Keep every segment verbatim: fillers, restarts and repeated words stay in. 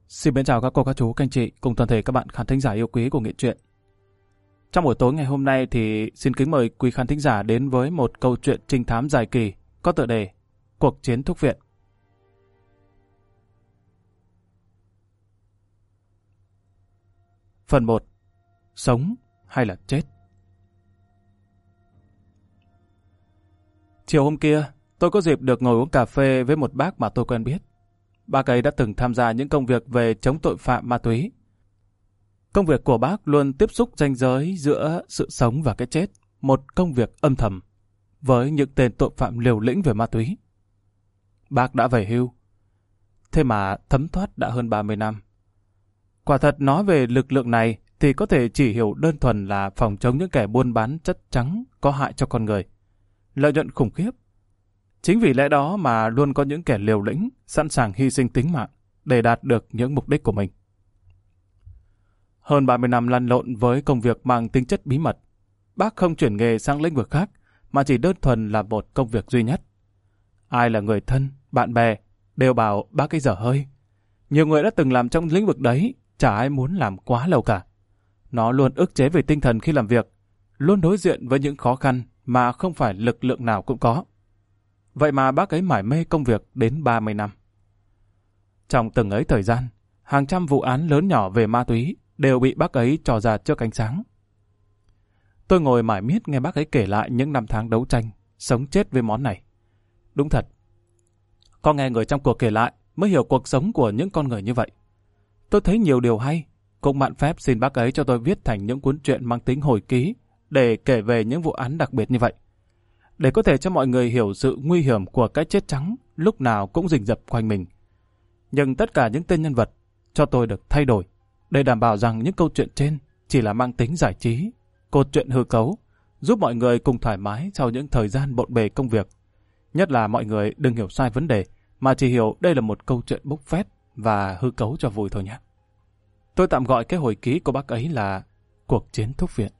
Xin mến chào các cô, các chú, các anh chị cùng toàn thể các bạn khán thính giả yêu quý của Nghệ Truyện. Trong buổi tối ngày hôm nay thì xin kính mời quý khán thính giả đến với một câu chuyện trinh thám dài kỳ có tựa đề Cuộc chiến thuốc viện. Phần một. Sống hay là chết? Chiều hôm kia, tôi có dịp được ngồi uống cà phê với một bác mà tôi quen biết. Bác ấy đã từng tham gia những công việc về chống tội phạm ma túy. Công việc của bác luôn tiếp xúc ranh giới giữa sự sống và cái chết, một công việc âm thầm, với những tên tội phạm liều lĩnh về ma túy. Bác đã về hưu, thế mà thấm thoát đã hơn ba mươi năm. Quả thật nói về lực lượng này thì có thể chỉ hiểu đơn thuần là phòng chống những kẻ buôn bán chất trắng có hại cho con người. Lợi nhuận khủng khiếp. Chính vì lẽ đó mà luôn có những kẻ liều lĩnh, sẵn sàng hy sinh tính mạng để đạt được những mục đích của mình. Hơn ba mươi năm lăn lộn với công việc mang tính chất bí mật, bác không chuyển nghề sang lĩnh vực khác, mà chỉ đơn thuần là một công việc duy nhất. Ai là người thân, bạn bè, đều bảo bác ấy dở hơi. Nhiều người đã từng làm trong lĩnh vực đấy, chả ai muốn làm quá lâu cả. Nó luôn ức chế về tinh thần khi làm việc, luôn đối diện với những khó khăn mà không phải lực lượng nào cũng có. Vậy mà bác ấy mải mê công việc đến ba mươi năm. Trong từng ấy thời gian, hàng trăm vụ án lớn nhỏ về ma túy đều bị bác ấy trò ra trước ánh sáng. Tôi ngồi mải miết nghe bác ấy kể lại những năm tháng đấu tranh, sống chết với món này. Đúng thật, có nghe người trong cuộc kể lại mới hiểu cuộc sống của những con người như vậy. Tôi thấy nhiều điều hay, cũng mạn phép xin bác ấy cho tôi viết thành những cuốn truyện mang tính hồi ký để kể về những vụ án đặc biệt như vậy, để có thể cho mọi người hiểu sự nguy hiểm của cái chết trắng lúc nào cũng rình rập quanh mình. Nhưng tất cả những tên nhân vật cho tôi được thay đổi, để đảm bảo rằng những câu chuyện trên chỉ là mang tính giải trí, cốt truyện hư cấu, giúp mọi người cùng thoải mái sau những thời gian bộn bề công việc. Nhất là mọi người đừng hiểu sai vấn đề, mà chỉ hiểu đây là một câu chuyện bốc phét và hư cấu cho vui thôi nhé. Tôi tạm gọi cái hồi ký của bác ấy là Cuộc chiến thuốc viện.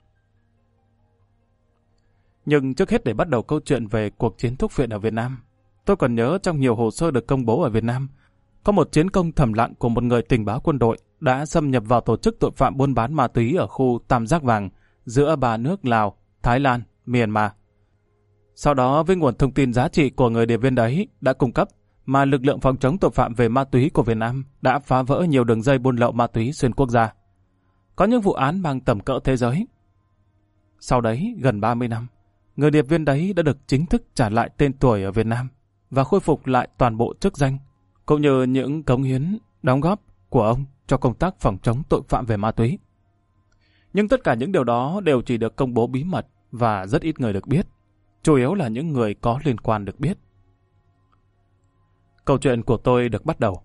Nhưng trước hết để bắt đầu câu chuyện về cuộc chiến thuốc viện ở Việt Nam, tôi còn nhớ trong nhiều hồ sơ được công bố ở Việt Nam, có một chiến công thầm lặng của một người tình báo quân đội đã xâm nhập vào tổ chức tội phạm buôn bán ma túy ở khu Tam Giác Vàng giữa ba nước Lào, Thái Lan, Myanmar. Sau đó với nguồn thông tin giá trị của người điệp viên đấy đã cung cấp, mà lực lượng phòng chống tội phạm về ma túy của Việt Nam đã phá vỡ nhiều đường dây buôn lậu ma túy xuyên quốc gia. Có những vụ án mang tầm cỡ thế giới. Sau đấy, gần ba mươi năm, người điệp viên đấy đã được chính thức trả lại tên tuổi ở Việt Nam và khôi phục lại toàn bộ chức danh, cũng như những cống hiến, đóng góp của ông cho công tác phòng chống tội phạm về ma túy. Nhưng tất cả những điều đó đều chỉ được công bố bí mật và rất ít người được biết, chủ yếu là những người có liên quan được biết. Câu chuyện của tôi được bắt đầu.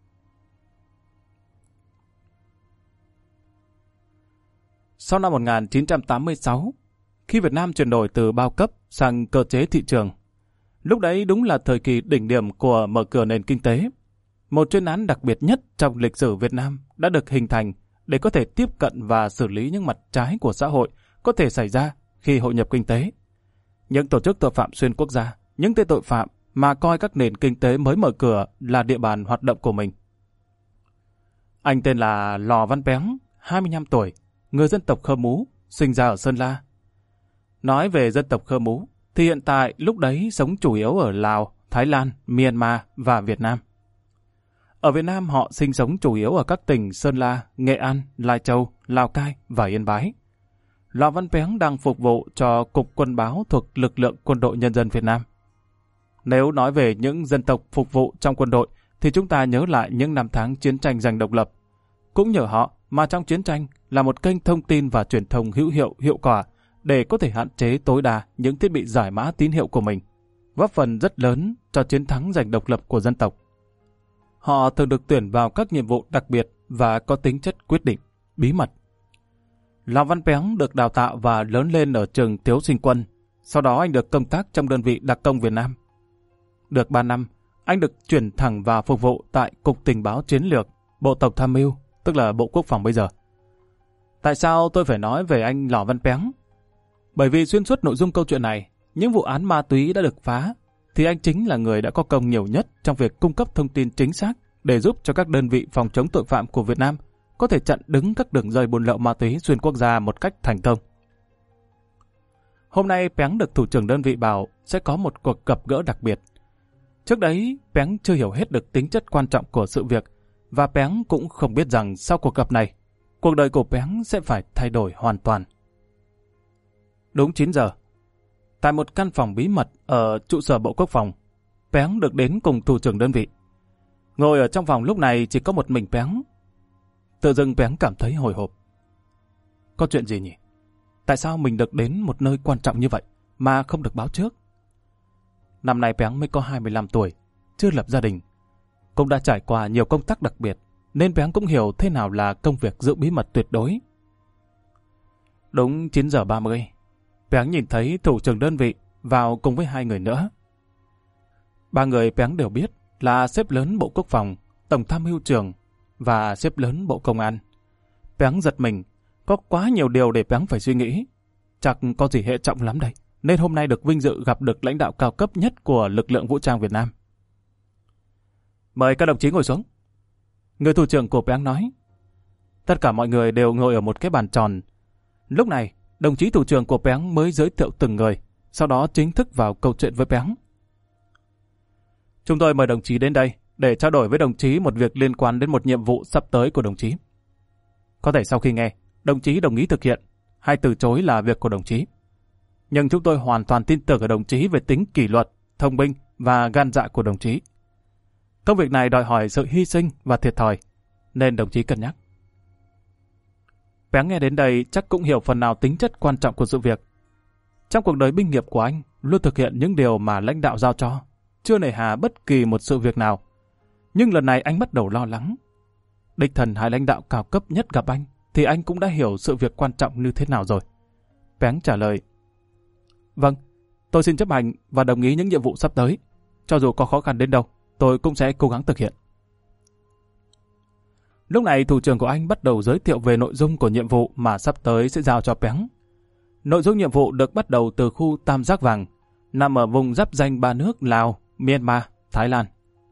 Sau năm một nghìn chín trăm tám mươi sáu, khi Việt Nam chuyển đổi từ bao cấp sang cơ chế thị trường, lúc đấy đúng là thời kỳ đỉnh điểm của mở cửa nền kinh tế. Một chuyên án đặc biệt nhất trong lịch sử Việt Nam đã được hình thành để có thể tiếp cận và xử lý những mặt trái của xã hội có thể xảy ra khi hội nhập kinh tế. Những tổ chức tội phạm xuyên quốc gia, những tên tội phạm mà coi các nền kinh tế mới mở cửa là địa bàn hoạt động của mình. Anh tên là Lò Văn Péng, hai mươi lăm tuổi, người dân tộc Khơ Mú, sinh ra ở Sơn La. Nói về dân tộc Khơ Mú, thì hiện tại lúc đấy sống chủ yếu ở Lào, Thái Lan, Myanmar và Việt Nam. Ở Việt Nam họ sinh sống chủ yếu ở các tỉnh Sơn La, Nghệ An, Lai Châu, Lào Cai và Yên Bái. Lò Văn Péng đang phục vụ cho Cục Quân báo thuộc lực lượng Quân đội Nhân dân Việt Nam. Nếu nói về những dân tộc phục vụ trong quân đội, thì chúng ta nhớ lại những năm tháng chiến tranh giành độc lập. Cũng nhờ họ mà trong chiến tranh là một kênh thông tin và truyền thông hữu hiệu, hiệu quả để có thể hạn chế tối đa những thiết bị giải mã tín hiệu của mình, góp phần rất lớn cho chiến thắng giành độc lập của dân tộc. Họ thường được tuyển vào các nhiệm vụ đặc biệt và có tính chất quyết định, bí mật. Lò Văn Péng được đào tạo và lớn lên ở trường Thiếu Sinh Quân, sau đó anh được công tác trong đơn vị đặc công Việt Nam. Được ba năm, anh được chuyển thẳng vào phục vụ tại Cục Tình báo Chiến lược, Bộ Tổng tham mưu, tức là Bộ Quốc phòng bây giờ. Tại sao tôi phải nói về anh Lò Văn Péng? Bởi vì xuyên suốt nội dung câu chuyện này, những vụ án ma túy đã được phá, thì anh chính là người đã có công nhiều nhất trong việc cung cấp thông tin chính xác để giúp cho các đơn vị phòng chống tội phạm của Việt Nam có thể chặn đứng các đường dây buôn lậu ma túy xuyên quốc gia một cách thành công. Hôm nay Péng được thủ trưởng đơn vị bảo sẽ có một cuộc gặp gỡ đặc biệt. Trước đấy, Péng chưa hiểu hết được tính chất quan trọng của sự việc, và Péng cũng không biết rằng sau cuộc gặp này, cuộc đời của Péng sẽ phải thay đổi hoàn toàn. Đúng chín giờ, tại một căn phòng bí mật ở trụ sở Bộ Quốc phòng, Péng được đến cùng thủ trưởng đơn vị. Ngồi ở trong phòng lúc này chỉ có một mình Péng. Tự dưng Péng cảm thấy hồi hộp. Có chuyện gì nhỉ? Tại sao mình được đến một nơi quan trọng như vậy mà không được báo trước? Năm nay Péng mới có hai mươi lăm tuổi, chưa lập gia đình. Cũng đã trải qua nhiều công tác đặc biệt, nên Péng cũng hiểu thế nào là công việc giữ bí mật tuyệt đối. Đúng chín giờ ba mươi, Péng nhìn thấy thủ trưởng đơn vị vào cùng với hai người nữa. Ba người Péng đều biết là sếp lớn Bộ Quốc phòng, Tổng tham mưu trưởng và sếp lớn Bộ Công an. Péng giật mình, có quá nhiều điều để Péng phải suy nghĩ. Chắc có gì hệ trọng lắm đây, nên hôm nay được vinh dự gặp được lãnh đạo cao cấp nhất của lực lượng vũ trang Việt Nam. Mời các đồng chí ngồi xuống. Người thủ trưởng của Péng nói. Tất cả mọi người đều ngồi ở một cái bàn tròn. Lúc này, đồng chí thủ trưởng của Péng mới giới thiệu từng người, sau đó chính thức vào câu chuyện với Péng. Chúng tôi mời đồng chí đến đây để trao đổi với đồng chí một việc liên quan đến một nhiệm vụ sắp tới của đồng chí. Có thể sau khi nghe, đồng chí đồng ý thực hiện, hay từ chối là việc của đồng chí. Nhưng chúng tôi hoàn toàn tin tưởng ở đồng chí về tính kỷ luật, thông minh và gan dạ của đồng chí. Công việc này đòi hỏi sự hy sinh và thiệt thòi, nên đồng chí cân nhắc. Péng nghe đến đây chắc cũng hiểu phần nào tính chất quan trọng của sự việc. Trong cuộc đời binh nghiệp của anh, luôn thực hiện những điều mà lãnh đạo giao cho, chưa nề hà bất kỳ một sự việc nào. Nhưng lần này anh bắt đầu lo lắng. Đích thần hai lãnh đạo cao cấp nhất gặp anh, thì anh cũng đã hiểu sự việc quan trọng như thế nào rồi. Péng trả lời. Vâng, tôi xin chấp hành và đồng ý những nhiệm vụ sắp tới. Cho dù có khó khăn đến đâu, tôi cũng sẽ cố gắng thực hiện. Lúc này thủ trưởng của anh bắt đầu giới thiệu về nội dung của nhiệm vụ mà sắp tới sẽ giao cho Péng. Nội dung nhiệm vụ được bắt đầu từ khu Tam Giác Vàng, nằm ở vùng giáp ranh ba nước Lào, Myanmar, Thái Lan.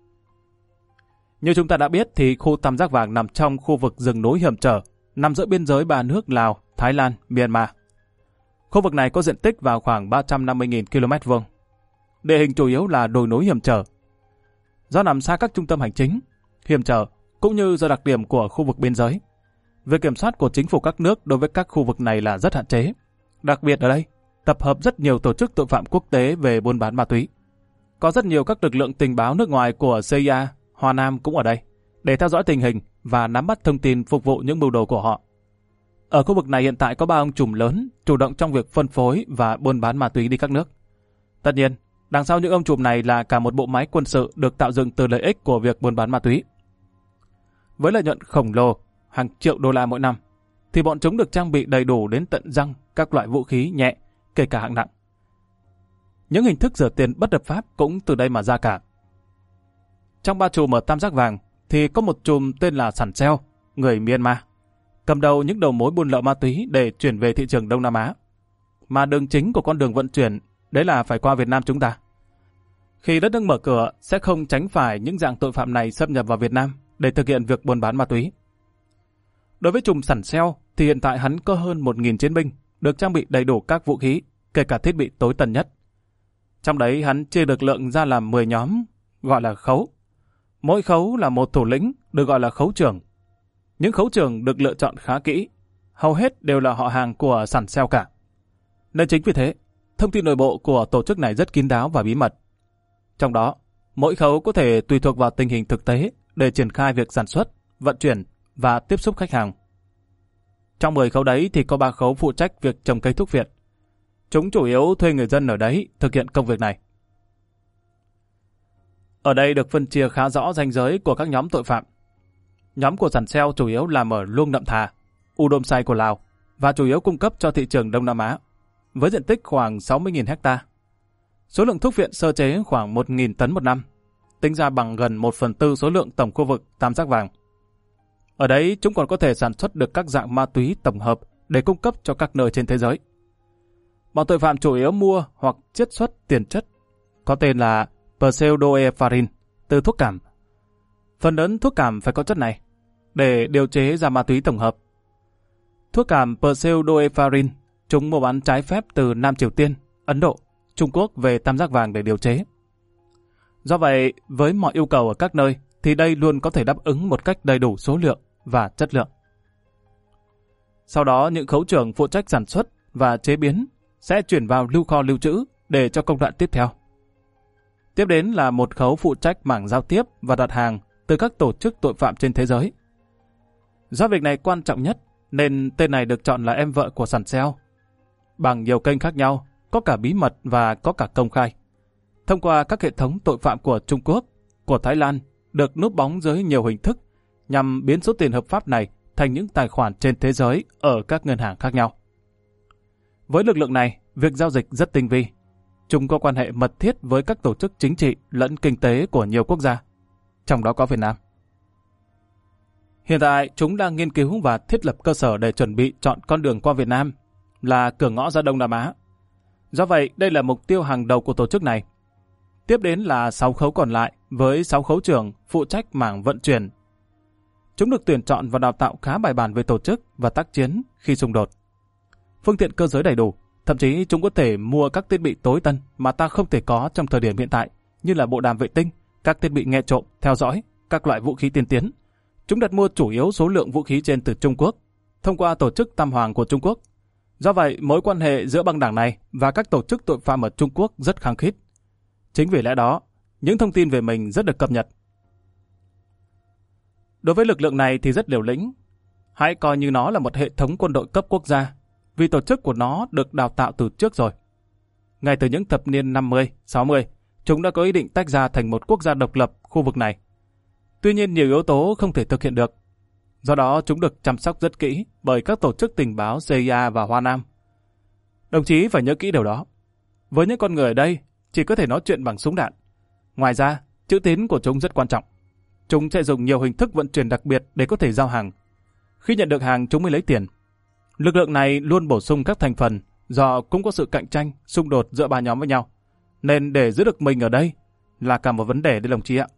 Như chúng ta đã biết thì khu Tam Giác Vàng nằm trong khu vực rừng núi hiểm trở, nằm giữa biên giới ba nước Lào, Thái Lan, Myanmar. Khu vực này có diện tích vào khoảng ba trăm năm mươi nghìn ki lô mét vuông. Địa hình chủ yếu là đồi núi hiểm trở. Do nằm xa các trung tâm hành chính, hiểm trở, cũng như do đặc điểm của khu vực biên giới, việc kiểm soát của chính phủ các nước đối với các khu vực này là rất hạn chế. Đặc biệt ở đây, tập hợp rất nhiều tổ chức tội phạm quốc tế về buôn bán ma túy. Có rất nhiều các lực lượng tình báo nước ngoài của xê i a, Hoa Nam cũng ở đây, để theo dõi tình hình và nắm bắt thông tin phục vụ những mưu đồ của họ. Ở khu vực này hiện tại có ba ông trùm lớn chủ động trong việc phân phối và buôn bán ma túy đi các nước. Tất nhiên, đằng sau những ông trùm này là cả một bộ máy quân sự được tạo dựng từ lợi ích của việc buôn bán ma túy. Với lợi nhuận khổng lồ, hàng triệu đô la mỗi năm, thì bọn chúng được trang bị đầy đủ đến tận răng các loại vũ khí nhẹ, kể cả hạng nặng. Những hình thức rửa tiền bất hợp pháp cũng từ đây mà ra cả. Trong ba chùm ở Tam Giác Vàng thì có một chùm tên là Sẵn Seo, người Myanmar, cầm đầu những đầu mối buôn lậu ma túy để chuyển về thị trường Đông Nam Á. Mà đường chính của con đường vận chuyển đấy là phải qua Việt Nam chúng ta. Khi đất nước mở cửa sẽ không tránh phải những dạng tội phạm này xâm nhập vào Việt Nam để thực hiện việc buôn bán ma túy. Đối với chùm Sẵn Seo thì hiện tại hắn có hơn một nghìn chiến binh được trang bị đầy đủ các vũ khí, kể cả thiết bị tối tân nhất. Trong đấy hắn chia lực lượng ra làm mười nhóm, gọi là khấu. Mỗi khấu là một thủ lĩnh, được gọi là khấu trưởng. Những khấu trưởng được lựa chọn khá kỹ, hầu hết đều là họ hàng của Sẵn Seo cả. Nên chính vì thế, thông tin nội bộ của tổ chức này rất kín đáo và bí mật. Trong đó, mỗi khấu có thể tùy thuộc vào tình hình thực tế để triển khai việc sản xuất, vận chuyển và tiếp xúc khách hàng. Trong mười khấu đấy thì có ba khấu phụ trách việc trồng cây thuốc viện. Chúng chủ yếu thuê người dân ở đấy thực hiện công việc này. Ở đây được phân chia khá rõ ranh giới của các nhóm tội phạm. Nhóm của Sẵn Seo chủ yếu làm ở Luông Nậm Thà, U Đôm Sai của Lào và chủ yếu cung cấp cho thị trường Đông Nam Á, với diện tích khoảng sáu mươi nghìn hecta. Số lượng thuốc viện sơ chế khoảng một nghìn tấn một năm, tính ra bằng gần một phần tư số lượng tổng khu vực Tam Giác Vàng. Ở đấy chúng còn có thể sản xuất được các dạng ma túy tổng hợp để cung cấp cho các nơi trên thế giới. Bọn tội phạm chủ yếu mua hoặc chiết xuất tiền chất có tên là pseudoephedrine từ thuốc cảm. Phần lớn thuốc cảm phải có chất này để điều chế ra ma túy tổng hợp. Thuốc cảm pseudoephedrine chúng mua bán trái phép từ Nam Triều Tiên, Ấn Độ, Trung Quốc về tam giác vàng để điều chế. Do vậy, với mọi yêu cầu ở các nơi thì đây luôn có thể đáp ứng một cách đầy đủ số lượng và chất lượng. Sau đó, những khấu trưởng phụ trách sản xuất và chế biến sẽ chuyển vào lưu kho lưu trữ để cho công đoạn tiếp theo. Tiếp đến là một khấu phụ trách mảng giao tiếp và đặt hàng từ các tổ chức tội phạm trên thế giới. Do việc này quan trọng nhất, nên tên này được chọn là em vợ của Sàn Seo. Bằng nhiều kênh khác nhau, có cả bí mật và có cả công khai. Thông qua các hệ thống tội phạm của Trung Quốc, của Thái Lan, được núp bóng dưới nhiều hình thức nhằm biến số tiền hợp pháp này thành những tài khoản trên thế giới ở các ngân hàng khác nhau. Với lực lượng này, việc giao dịch rất tinh vi. Chúng có quan hệ mật thiết với các tổ chức chính trị lẫn kinh tế của nhiều quốc gia, trong đó có Việt Nam. Hiện tại, chúng đang nghiên cứu và thiết lập cơ sở để chuẩn bị chọn con đường qua Việt Nam, là cửa ngõ ra Đông Nam Á. Do vậy, đây là mục tiêu hàng đầu của tổ chức này. Tiếp đến là sáu khấu còn lại với sáu khấu trưởng phụ trách mảng vận chuyển. Chúng được tuyển chọn và đào tạo khá bài bản về tổ chức và tác chiến khi xung đột. Phương tiện cơ giới đầy đủ, thậm chí chúng có thể mua các thiết bị tối tân mà ta không thể có trong thời điểm hiện tại, như là bộ đàm vệ tinh, các thiết bị nghe trộm, theo dõi, các loại vũ khí tiên tiến. Chúng đặt mua chủ yếu số lượng vũ khí trên từ Trung Quốc, thông qua tổ chức Tam Hoàng của Trung Quốc. Do vậy, mối quan hệ giữa băng đảng này và các tổ chức tội phạm ở Trung Quốc rất khăng khít. Chính vì lẽ đó, những thông tin về mình rất được cập nhật. Đối với lực lượng này thì rất liều lĩnh. Hãy coi như nó là một hệ thống quân đội cấp quốc gia, vì tổ chức của nó được đào tạo từ trước rồi. Ngay từ những thập niên năm mươi, sáu mươi, chúng đã có ý định tách ra thành một quốc gia độc lập khu vực này. Tuy nhiên nhiều yếu tố không thể thực hiện được. Do đó chúng được chăm sóc rất kỹ bởi các tổ chức tình báo xê i a và Hoa Nam. Đồng chí phải nhớ kỹ điều đó. Với những con người ở đây, chỉ có thể nói chuyện bằng súng đạn. Ngoài ra, chữ tín của chúng rất quan trọng. Chúng sẽ dùng nhiều hình thức vận chuyển đặc biệt để có thể giao hàng. Khi nhận được hàng, chúng mới lấy tiền. Lực lượng này luôn bổ sung các thành phần, do cũng có sự cạnh tranh, xung đột giữa ba nhóm với nhau. Nên để giữ được mình ở đây là cả một vấn đề đấy đồng chí ạ.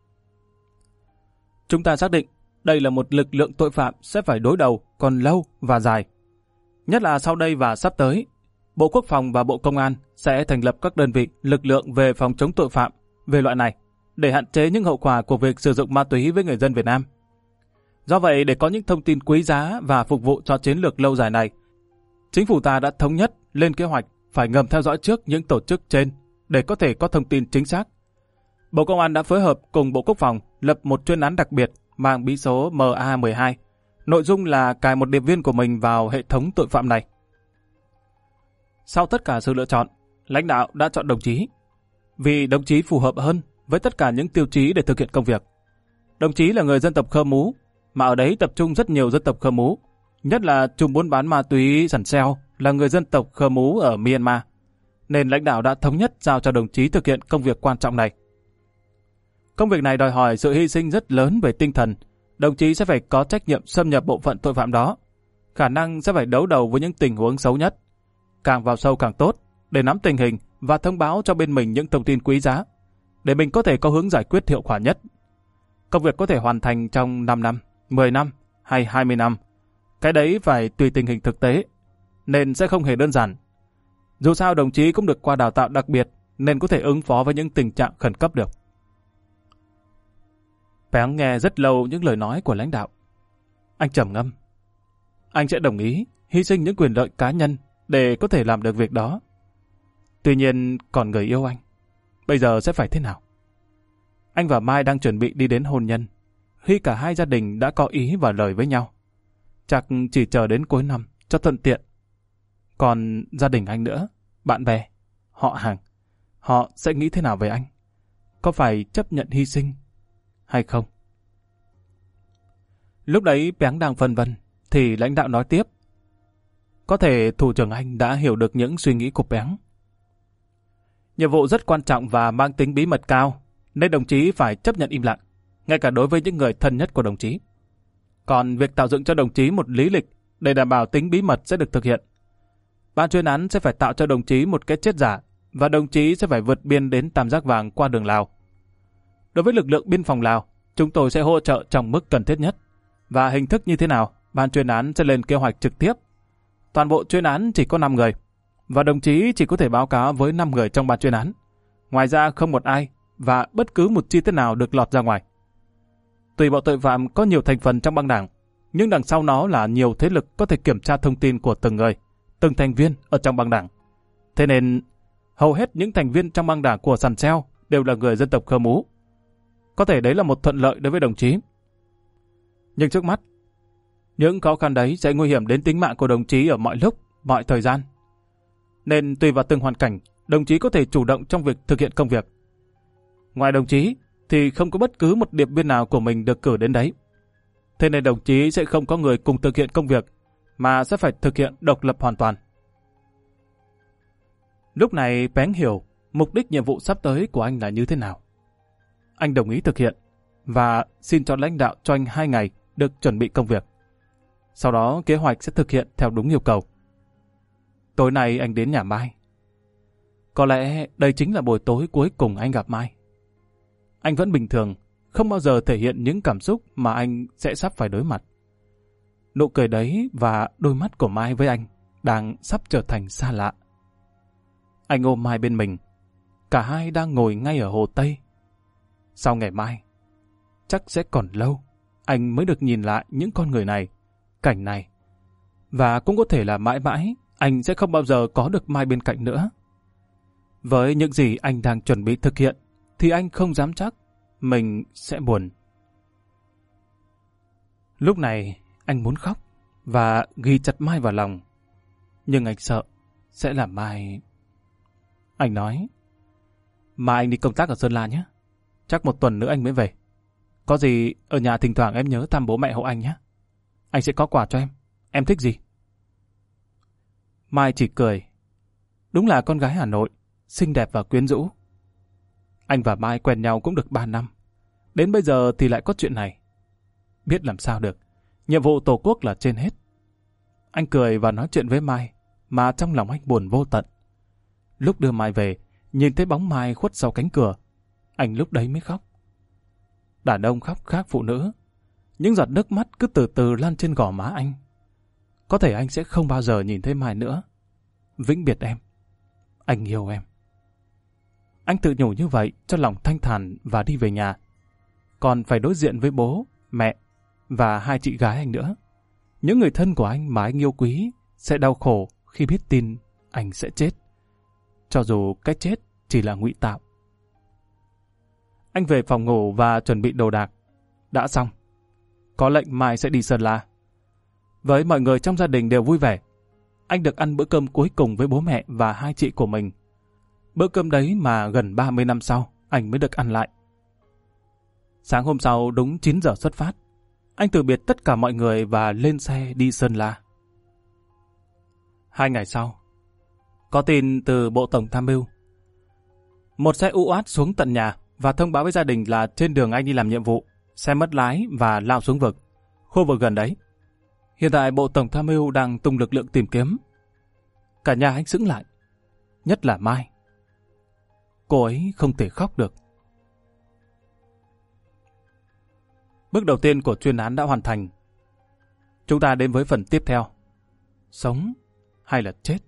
Chúng ta xác định đây là một lực lượng tội phạm sẽ phải đối đầu còn lâu và dài. Nhất là sau đây và sắp tới, Bộ Quốc phòng và Bộ Công an sẽ thành lập các đơn vị lực lượng về phòng chống tội phạm về loại này để hạn chế những hậu quả của việc sử dụng ma túy với người dân Việt Nam. Do vậy, để có những thông tin quý giá và phục vụ cho chiến lược lâu dài này, chính phủ ta đã thống nhất lên kế hoạch phải ngầm theo dõi trước những tổ chức trên để có thể có thông tin chính xác. Bộ Công an đã phối hợp cùng Bộ Quốc phòng lập một chuyên án đặc biệt mang bí số M A mười hai. Nội dung là cài một điệp viên của mình vào hệ thống tội phạm này. Sau tất cả sự lựa chọn, lãnh đạo đã chọn đồng chí, vì đồng chí phù hợp hơn với tất cả những tiêu chí để thực hiện công việc. Đồng chí là người dân tộc Khơ Mú, mà ở đấy tập trung rất nhiều dân tộc Khơ Mú, nhất là chùm buôn bán ma túy Sàn Seo là người dân tộc Khơ Mú ở Myanmar, nên lãnh đạo đã thống nhất giao cho đồng chí thực hiện công việc quan trọng này. Công việc này đòi hỏi sự hy sinh rất lớn về tinh thần. Đồng chí sẽ phải có trách nhiệm xâm nhập bộ phận tội phạm đó, khả năng sẽ phải đấu đầu với những tình huống xấu nhất, càng vào sâu càng tốt, để nắm tình hình và thông báo cho bên mình những thông tin quý giá, để mình có thể có hướng giải quyết hiệu quả nhất. Công việc có thể hoàn thành trong năm năm, mười năm hay hai mươi năm. Cái đấy phải tùy tình hình thực tế, nên sẽ không hề đơn giản. Dù sao đồng chí cũng được qua đào tạo đặc biệt, nên có thể ứng phó với những tình trạng khẩn cấp được. Péng nghe rất lâu những lời nói của lãnh đạo. Anh trầm ngâm. Anh sẽ đồng ý hy sinh những quyền lợi cá nhân để có thể làm được việc đó. Tuy nhiên còn người yêu anh, bây giờ sẽ phải thế nào? Anh và Mai đang chuẩn bị đi đến hôn nhân, khi cả hai gia đình đã có ý và lời với nhau. Chắc chỉ chờ đến cuối năm cho thuận tiện. Còn gia đình anh nữa, bạn bè, họ hàng, họ sẽ nghĩ thế nào về anh? Có phải chấp nhận hy sinh hay không? Lúc đấy Péng đang phân vân, thì lãnh đạo nói tiếp. Có thể thủ trưởng anh đã hiểu được những suy nghĩ của Péng. Nhiệm vụ rất quan trọng và mang tính bí mật cao, nên đồng chí phải chấp nhận im lặng, ngay cả đối với những người thân nhất của đồng chí. Còn việc tạo dựng cho đồng chí một lý lịch để đảm bảo tính bí mật sẽ được thực hiện. Ban chuyên án sẽ phải tạo cho đồng chí một cái chết giả, và đồng chí sẽ phải vượt biên đến Tam Giác Vàng qua đường Lào. Đối với lực lượng biên phòng Lào, chúng tôi sẽ hỗ trợ trong mức cần thiết nhất. Và hình thức như thế nào, ban chuyên án sẽ lên kế hoạch trực tiếp. Toàn bộ chuyên án chỉ có năm người, và đồng chí chỉ có thể báo cáo với năm người trong ban chuyên án. Ngoài ra không một ai, và bất cứ một chi tiết nào được lọt ra ngoài. Tùy bộ tội phạm có nhiều thành phần trong băng đảng, nhưng đằng sau nó là nhiều thế lực có thể kiểm tra thông tin của từng người, từng thành viên ở trong băng đảng. Thế nên, hầu hết những thành viên trong băng đảng của Sàn Treo đều là người dân tộc Khơ Mú. Có thể đấy là một thuận lợi đối với đồng chí. Nhưng trước mắt, những khó khăn đấy sẽ nguy hiểm đến tính mạng của đồng chí ở mọi lúc, mọi thời gian. Nên tùy vào từng hoàn cảnh, đồng chí có thể chủ động trong việc thực hiện công việc. Ngoài đồng chí, thì không có bất cứ một điệp viên nào của mình được cử đến đấy. Thế nên đồng chí sẽ không có người cùng thực hiện công việc, mà sẽ phải thực hiện độc lập hoàn toàn. Lúc này Pén hiểu mục đích nhiệm vụ sắp tới của anh là như thế nào. Anh đồng ý thực hiện, và xin cho lãnh đạo cho anh hai ngày được chuẩn bị công việc. Sau đó kế hoạch sẽ thực hiện theo đúng yêu cầu. Tối nay anh đến nhà Mai. Có lẽ đây chính là buổi tối cuối cùng anh gặp Mai. Anh vẫn bình thường, không bao giờ thể hiện những cảm xúc mà anh sẽ sắp phải đối mặt. Nụ cười đấy và đôi mắt của Mai với anh đang sắp trở thành xa lạ. Anh ôm Mai bên mình. Cả hai đang ngồi ngay ở Hồ Tây. Sau ngày mai, chắc sẽ còn lâu, anh mới được nhìn lại những con người này, cảnh này. Và cũng có thể là mãi mãi, anh sẽ không bao giờ có được Mai bên cạnh nữa. Với những gì anh đang chuẩn bị thực hiện, thì anh không dám chắc mình sẽ buồn. Lúc này, anh muốn khóc và ghi chặt Mai vào lòng. Nhưng anh sợ sẽ làm Mai... Anh nói, mai anh đi công tác ở Sơn La nhé. Chắc một tuần nữa anh mới về. Có gì ở nhà thỉnh thoảng em nhớ thăm bố mẹ hộ anh nhé. Anh sẽ có quà cho em. Em thích gì? Mai chỉ cười. Đúng là con gái Hà Nội, xinh đẹp và quyến rũ. Anh và Mai quen nhau cũng được ba năm. Đến bây giờ thì lại có chuyện này. Biết làm sao được. Nhiệm vụ tổ quốc là trên hết. Anh cười và nói chuyện với Mai, mà trong lòng anh buồn vô tận. Lúc đưa Mai về, nhìn thấy bóng Mai khuất sau cánh cửa, anh lúc đấy mới khóc. Đàn ông khóc khác phụ nữ. Những giọt nước mắt cứ từ từ lan trên gò má anh. Có thể anh sẽ không bao giờ nhìn thấy Mai nữa. Vĩnh biệt em. Anh yêu em. Anh tự nhủ như vậy cho lòng thanh thản và đi về nhà. Còn phải đối diện với bố, mẹ và hai chị gái anh nữa. Những người thân của anh mà anh yêu quý sẽ đau khổ khi biết tin anh sẽ chết. Cho dù cái chết chỉ là ngụy tạo. Anh về phòng ngủ và chuẩn bị đồ đạc. Đã xong. Có lệnh mai sẽ đi Sơn La. Với mọi người trong gia đình đều vui vẻ. Anh được ăn bữa cơm cuối cùng với bố mẹ và hai chị của mình. Bữa cơm đấy mà gần ba mươi năm sau, anh mới được ăn lại. Sáng hôm sau đúng chín giờ xuất phát. Anh từ biệt tất cả mọi người và lên xe đi Sơn La. Hai ngày sau, có tin từ Bộ Tổng Tham mưu. Một xe u át xuống tận nhà và thông báo với gia đình là trên đường anh đi làm nhiệm vụ, xe mất lái và lao xuống vực, khu vực gần đấy. Hiện tại Bộ Tổng Tham mưu đang tung lực lượng tìm kiếm. Cả nhà anh sững lại, nhất là Mai. Cô ấy không thể khóc được. Bước đầu tiên của chuyên án đã hoàn thành. Chúng ta đến với phần tiếp theo. Sống hay là chết?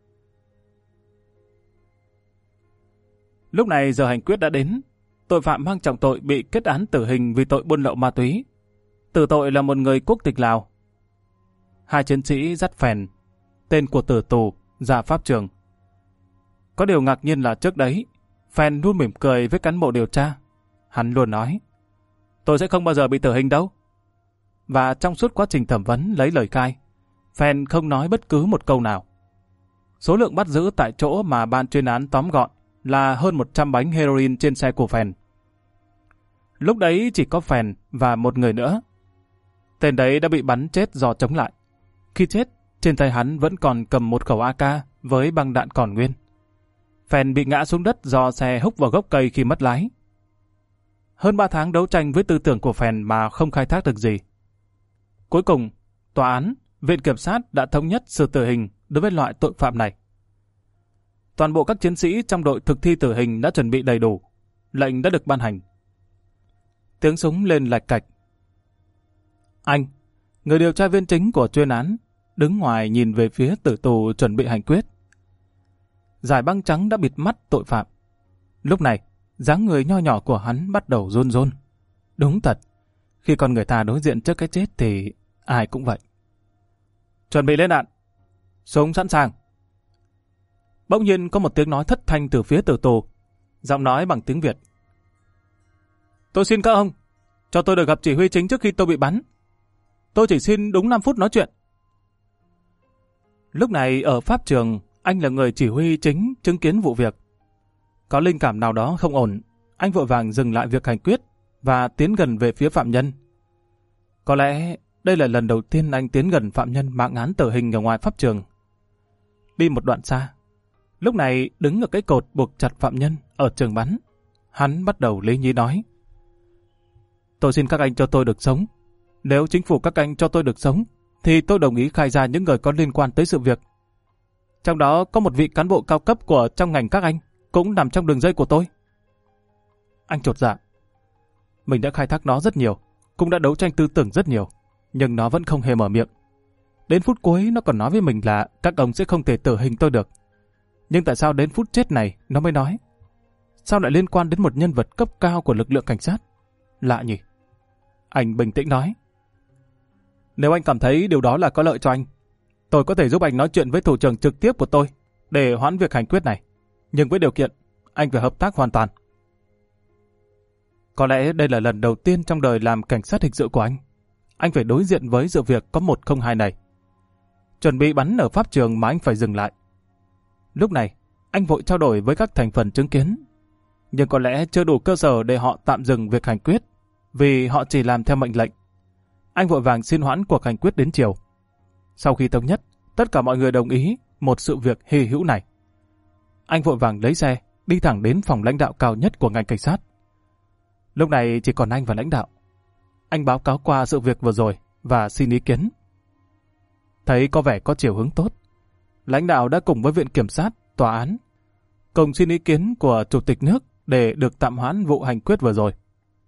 Lúc này giờ hành quyết đã đến. Tội phạm mang trọng tội bị kết án tử hình vì tội buôn lậu ma túy. Tử tội là một người quốc tịch Lào. Hai chiến sĩ dắt phèn, tên của tử tù, ra pháp trường. Có điều ngạc nhiên là trước đấy, phèn luôn mỉm cười với cán bộ điều tra. Hắn luôn nói, tôi sẽ không bao giờ bị tử hình đâu. Và trong suốt quá trình thẩm vấn lấy lời khai, phèn không nói bất cứ một câu nào. Số lượng bắt giữ tại chỗ mà ban chuyên án tóm gọn là hơn một trăm bánh heroin trên xe của phèn. Lúc đấy chỉ có phèn và một người nữa. Tên đấy đã bị bắn chết do chống lại. Khi chết, trên tay hắn vẫn còn cầm một khẩu a ca với băng đạn còn nguyên. Phèn bị ngã xuống đất do xe húc vào gốc cây khi mất lái. Hơn ba tháng đấu tranh với tư tưởng của phèn mà không khai thác được gì. Cuối cùng, tòa án, viện kiểm sát đã thống nhất xử tử hình đối với loại tội phạm này. Toàn bộ các chiến sĩ trong đội thực thi tử hình đã chuẩn bị đầy đủ. Lệnh đã được ban hành. Tiếng súng lên lạch cạch. Anh, người điều tra viên chính của chuyên án, đứng ngoài nhìn về phía tử tù chuẩn bị hành quyết. Dải băng trắng đã bịt mắt tội phạm. Lúc này, dáng người nho nhỏ của hắn bắt đầu run run. Đúng thật, khi con người ta đối diện trước cái chết thì ai cũng vậy. Chuẩn bị lên đạn. Súng sẵn sàng. Bỗng nhiên có một tiếng nói thất thanh từ phía tử tù. Giọng nói bằng tiếng Việt. Tôi xin các ông, cho tôi được gặp chỉ huy chính trước khi tôi bị bắn. Tôi chỉ xin đúng năm phút nói chuyện. Lúc này ở pháp trường, anh là người chỉ huy chính chứng kiến vụ việc. Có linh cảm nào đó không ổn, anh vội vàng dừng lại việc hành quyết và tiến gần về phía phạm nhân. Có lẽ đây là lần đầu tiên anh tiến gần phạm nhân mạng án tử hình ở ngoài pháp trường. Đi một đoạn xa, lúc này đứng ở cái cột buộc chặt phạm nhân ở trường bắn, hắn bắt đầu lý nhí nói. Tôi xin các anh cho tôi được sống. Nếu chính phủ các anh cho tôi được sống, thì tôi đồng ý khai ra những người có liên quan tới sự việc. Trong đó có một vị cán bộ cao cấp của trong ngành các anh, cũng nằm trong đường dây của tôi. Anh chột dạ. Mình đã khai thác nó rất nhiều, cũng đã đấu tranh tư tưởng rất nhiều, nhưng nó vẫn không hề mở miệng. Đến phút cuối nó còn nói với mình là các ông sẽ không thể tử hình tôi được. Nhưng tại sao đến phút chết này nó mới nói? Sao lại liên quan đến một nhân vật cấp cao của lực lượng cảnh sát? Lạ nhỉ? Anh bình tĩnh nói. Nếu anh cảm thấy điều đó là có lợi cho anh, tôi có thể giúp anh nói chuyện với thủ trưởng trực tiếp của tôi để hoãn việc hành quyết này. Nhưng với điều kiện, anh phải hợp tác hoàn toàn. Có lẽ đây là lần đầu tiên trong đời làm cảnh sát hình sự của anh. Anh phải đối diện với sự việc có một không hai này. Chuẩn bị bắn ở pháp trường mà anh phải dừng lại. Lúc này, anh vội trao đổi với các thành phần chứng kiến. Nhưng có lẽ chưa đủ cơ sở để họ tạm dừng việc hành quyết, vì họ chỉ làm theo mệnh lệnh. Anh vội vàng xin hoãn cuộc hành quyết đến chiều. Sau khi thống nhất, tất cả mọi người đồng ý một sự việc hy hữu này. Anh vội vàng lấy xe, đi thẳng đến phòng lãnh đạo cao nhất của ngành cảnh sát. Lúc này chỉ còn anh và lãnh đạo. Anh báo cáo qua sự việc vừa rồi và xin ý kiến. Thấy có vẻ có chiều hướng tốt, lãnh đạo đã cùng với viện kiểm sát, tòa án, cùng xin ý kiến của chủ tịch nước để được tạm hoãn vụ hành quyết vừa rồi.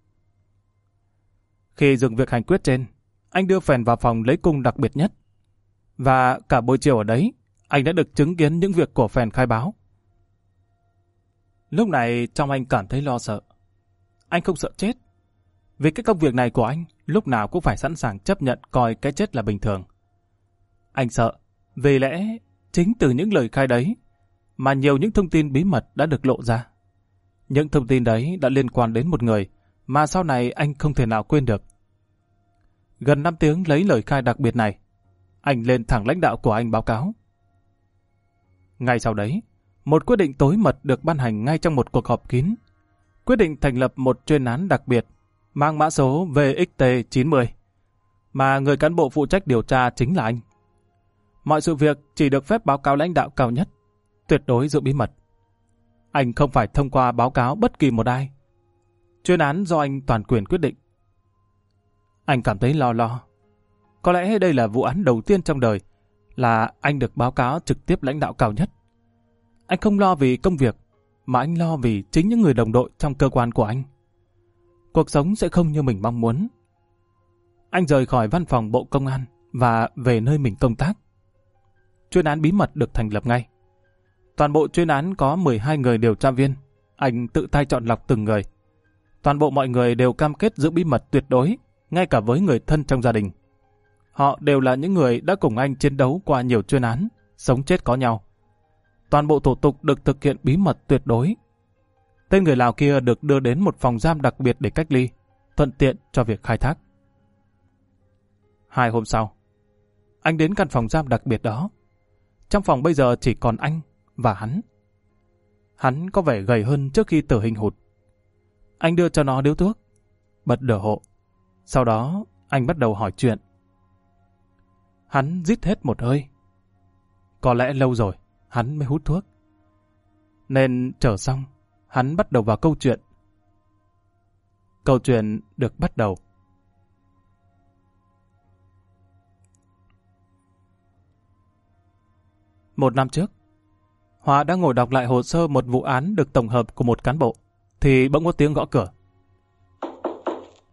Khi dừng việc hành quyết trên, anh đưa phèn vào phòng lấy cung đặc biệt nhất. Và cả buổi chiều ở đấy, anh đã được chứng kiến những việc của phèn khai báo. Lúc này trong anh cảm thấy lo sợ. Anh không sợ chết. Vì cái công việc này của anh lúc nào cũng phải sẵn sàng chấp nhận coi cái chết là bình thường. Anh sợ vì lẽ chính từ những lời khai đấy mà nhiều những thông tin bí mật đã được lộ ra. Những thông tin đấy đã liên quan đến một người mà sau này anh không thể nào quên được. Gần năm tiếng lấy lời khai đặc biệt này, anh lên thẳng lãnh đạo của anh báo cáo. Ngay sau đấy, một quyết định tối mật được ban hành ngay trong một cuộc họp kín. Quyết định thành lập một chuyên án đặc biệt mang mã số V X T chín mươi, mà người cán bộ phụ trách điều tra chính là anh. Mọi sự việc chỉ được phép báo cáo lãnh đạo cao nhất, tuyệt đối giữ bí mật. Anh không phải thông qua báo cáo bất kỳ một ai. Chuyên án do anh toàn quyền quyết định. Anh cảm thấy lo lo. Có lẽ đây là vụ án đầu tiên trong đời là anh được báo cáo trực tiếp lãnh đạo cao nhất. Anh không lo vì công việc, mà anh lo vì chính những người đồng đội trong cơ quan của anh. Cuộc sống sẽ không như mình mong muốn. Anh rời khỏi văn phòng Bộ Công an và về nơi mình công tác. Chuyên án bí mật được thành lập ngay. Toàn bộ chuyên án có mười hai người điều tra viên. Anh tự tay chọn lọc từng người. Toàn bộ mọi người đều cam kết giữ bí mật tuyệt đối, ngay cả với người thân trong gia đình. Họ đều là những người đã cùng anh chiến đấu qua nhiều chuyên án, sống chết có nhau. Toàn bộ thủ tục được thực hiện bí mật tuyệt đối. Tên người Lào kia được đưa đến một phòng giam đặc biệt để cách ly, thuận tiện cho việc khai thác. Hai hôm sau, anh đến căn phòng giam đặc biệt đó. Trong phòng bây giờ chỉ còn anh và hắn. Hắn có vẻ gầy hơn trước khi tử hình hụt. Anh đưa cho nó điếu thuốc, bật lửa hộ. Sau đó, anh bắt đầu hỏi chuyện. Hắn rít hết một hơi. Có lẽ lâu rồi, hắn mới hút thuốc. Nên chờ xong, hắn bắt đầu vào câu chuyện. Câu chuyện được bắt đầu. Một năm trước, Hóa đang ngồi đọc lại hồ sơ một vụ án được tổng hợp của một cán bộ, thì bỗng có tiếng gõ cửa.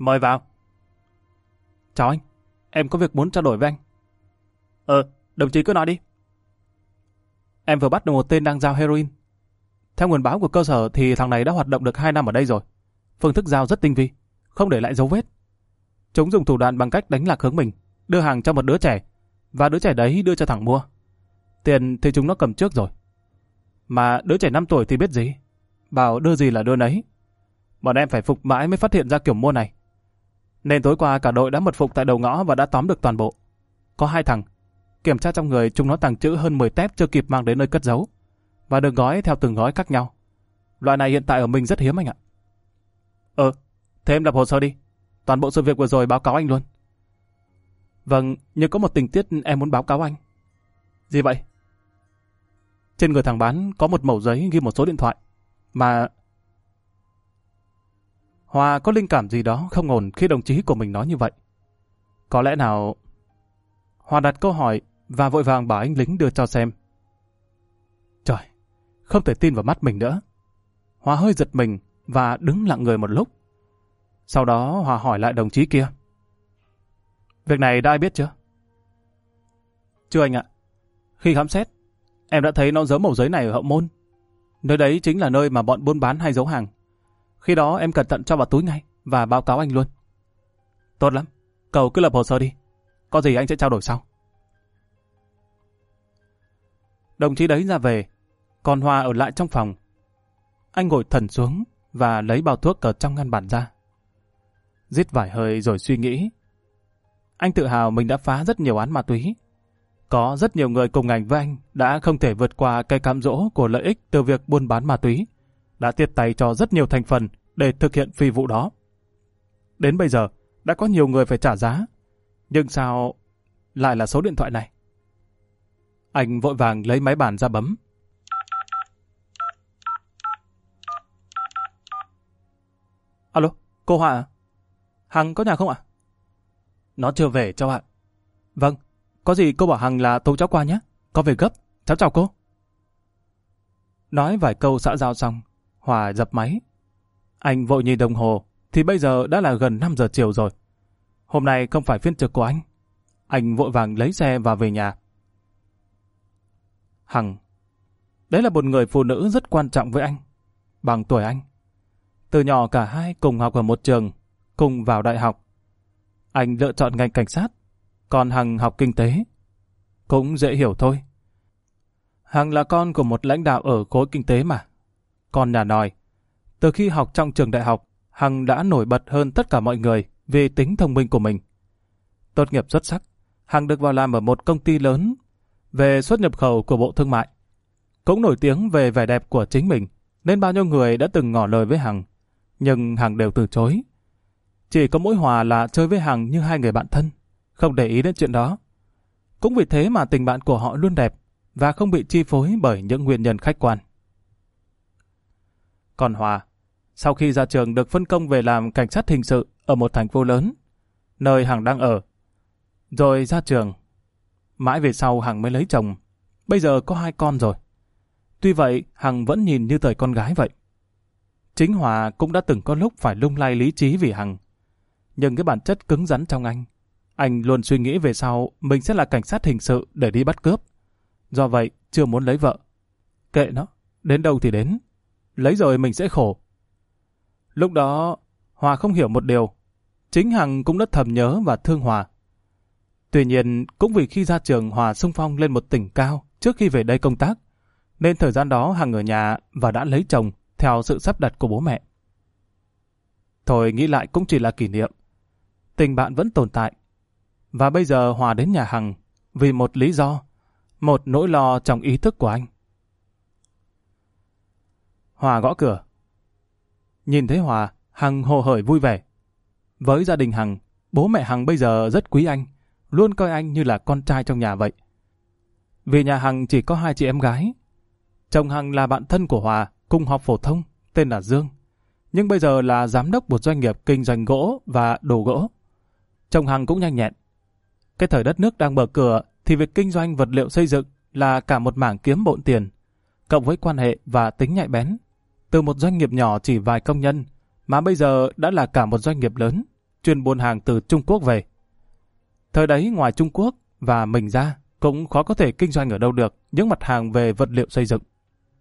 Mời vào. Chào anh, em có việc muốn trao đổi với anh. Ờ, đồng chí cứ nói đi. Em vừa bắt được một tên đang giao heroin. Theo nguồn báo của cơ sở thì thằng này đã hoạt động được hai năm ở đây rồi. Phương thức giao rất tinh vi, không để lại dấu vết. Chúng dùng thủ đoạn bằng cách đánh lạc hướng mình, đưa hàng cho một đứa trẻ, và đứa trẻ đấy đưa cho thằng mua. Tiền thì chúng nó cầm trước rồi. Mà đứa trẻ năm tuổi thì biết gì, bảo đưa gì là đưa nấy. Bọn em phải phục mãi mới phát hiện ra kiểu mua này. Nên tối qua cả đội đã mật phục tại đầu ngõ và đã tóm được toàn bộ. Có hai thằng. Kiểm tra trong người chúng nó tàng trữ hơn mười tép chưa kịp mang đến nơi cất giấu, và được gói theo từng gói khác nhau. Loại này hiện tại ở mình rất hiếm anh ạ. Ờ, thế em lập hồ sơ đi. Toàn bộ sự việc vừa rồi báo cáo anh luôn. Vâng, nhưng có một tình tiết em muốn báo cáo anh. Gì vậy? Trên người thằng bán có một mẩu giấy ghi một số điện thoại. Mà... Hòa có linh cảm gì đó không ổn khi đồng chí của mình nói như vậy. Có lẽ nào... Hòa đặt câu hỏi và vội vàng bảo anh lính đưa cho xem. Trời, không thể tin vào mắt mình nữa. Hòa hơi giật mình và đứng lặng người một lúc. Sau đó Hòa hỏi lại đồng chí kia. Việc này đã ai biết chưa? Chưa anh ạ. Khi khám xét, em đã thấy nó giấu mẩu giấy này ở hậu môn. Nơi đấy chính là nơi mà bọn buôn bán hay giấu hàng. Khi đó em cẩn thận cho vào túi ngay và báo cáo anh luôn. Tốt lắm, cậu cứ lập hồ sơ đi. Có gì anh sẽ trao đổi sau. Đồng chí đấy ra về, còn Hòa ở lại trong phòng. Anh ngồi thần xuống và lấy bao thuốc ở trong ngăn bàn ra. Rít vài hơi rồi suy nghĩ. Anh tự hào mình đã phá rất nhiều án ma túy. Có rất nhiều người cùng ngành với anh đã không thể vượt qua cái cám dỗ của lợi ích từ việc buôn bán ma túy, đã tiếp tay cho rất nhiều thành phần để thực hiện phi vụ đó. Đến bây giờ, đã có nhiều người phải trả giá. Nhưng sao lại là số điện thoại này? Anh vội vàng lấy máy bàn ra bấm. Alo, cô Hòa à? Hằng có nhà không ạ? Nó chưa về cháu ạ. Vâng, có gì cô bảo Hằng là tâu cháu qua nhé. Có việc gấp, cháu chào cô. Nói vài câu xã giao xong, Hòa dập máy. Anh vội nhìn đồng hồ, thì bây giờ đã là gần năm giờ chiều rồi. Hôm nay không phải phiên trực của anh. Anh vội vàng lấy xe và về nhà. Hằng, đấy là một người phụ nữ rất quan trọng với anh, bằng tuổi anh. Từ nhỏ cả hai cùng học ở một trường, cùng vào đại học. Anh lựa chọn ngành cảnh sát, còn Hằng học kinh tế. Cũng dễ hiểu thôi. Hằng là con của một lãnh đạo ở khối kinh tế mà. Con nhà nòi. Từ khi học trong trường đại học, Hằng đã nổi bật hơn tất cả mọi người vì tính thông minh của mình. Tốt nghiệp xuất sắc, Hằng được vào làm ở một công ty lớn về xuất nhập khẩu của Bộ Thương mại. Cũng nổi tiếng về vẻ đẹp của chính mình, nên bao nhiêu người đã từng ngỏ lời với Hằng, nhưng Hằng đều từ chối. Chỉ có mỗi Hòa là chơi với Hằng như hai người bạn thân, không để ý đến chuyện đó. Cũng vì thế mà tình bạn của họ luôn đẹp và không bị chi phối bởi những nguyên nhân khách quan. Còn Hòa, sau khi ra trường được phân công về làm cảnh sát hình sự ở một thành phố lớn, nơi Hằng đang ở. Rồi ra trường. Mãi về sau Hằng mới lấy chồng. Bây giờ có hai con rồi. Tuy vậy, Hằng vẫn nhìn như thời con gái vậy. Chính Hòa cũng đã từng có lúc phải lung lay lý trí vì Hằng. Nhưng cái bản chất cứng rắn trong anh, anh luôn suy nghĩ về sau mình sẽ là cảnh sát hình sự để đi bắt cướp. Do vậy, chưa muốn lấy vợ. Kệ nó, đến đâu thì đến. Lấy rồi mình sẽ khổ. Lúc đó, Hòa không hiểu một điều. Chính Hằng cũng đã thầm nhớ và thương Hòa. Tuy nhiên, cũng vì khi ra trường Hòa xung phong lên một tỉnh cao trước khi về đây công tác, nên thời gian đó Hằng ở nhà và đã lấy chồng theo sự sắp đặt của bố mẹ. Thôi nghĩ lại cũng chỉ là kỷ niệm. Tình bạn vẫn tồn tại. Và bây giờ Hòa đến nhà Hằng vì một lý do, một nỗi lo trong ý thức của anh. Hòa gõ cửa. Nhìn thấy Hòa, Hằng hồ hởi vui vẻ. Với gia đình Hằng, bố mẹ Hằng bây giờ rất quý anh, luôn coi anh như là con trai trong nhà vậy. Vì nhà Hằng chỉ có hai chị em gái. Chồng Hằng là bạn thân của Hòa, cùng học phổ thông, tên là Dương. Nhưng bây giờ là giám đốc một doanh nghiệp kinh doanh gỗ và đồ gỗ. Chồng Hằng cũng nhanh nhẹn. Cái thời đất nước đang mở cửa thì việc kinh doanh vật liệu xây dựng là cả một mảng kiếm bộn tiền, cộng với quan hệ và tính nhạy bén. Từ một doanh nghiệp nhỏ chỉ vài công nhân, mà bây giờ đã là cả một doanh nghiệp lớn, chuyên buôn hàng từ Trung Quốc về. Thời đấy ngoài Trung Quốc và mình ra, cũng khó có thể kinh doanh ở đâu được những mặt hàng về vật liệu xây dựng.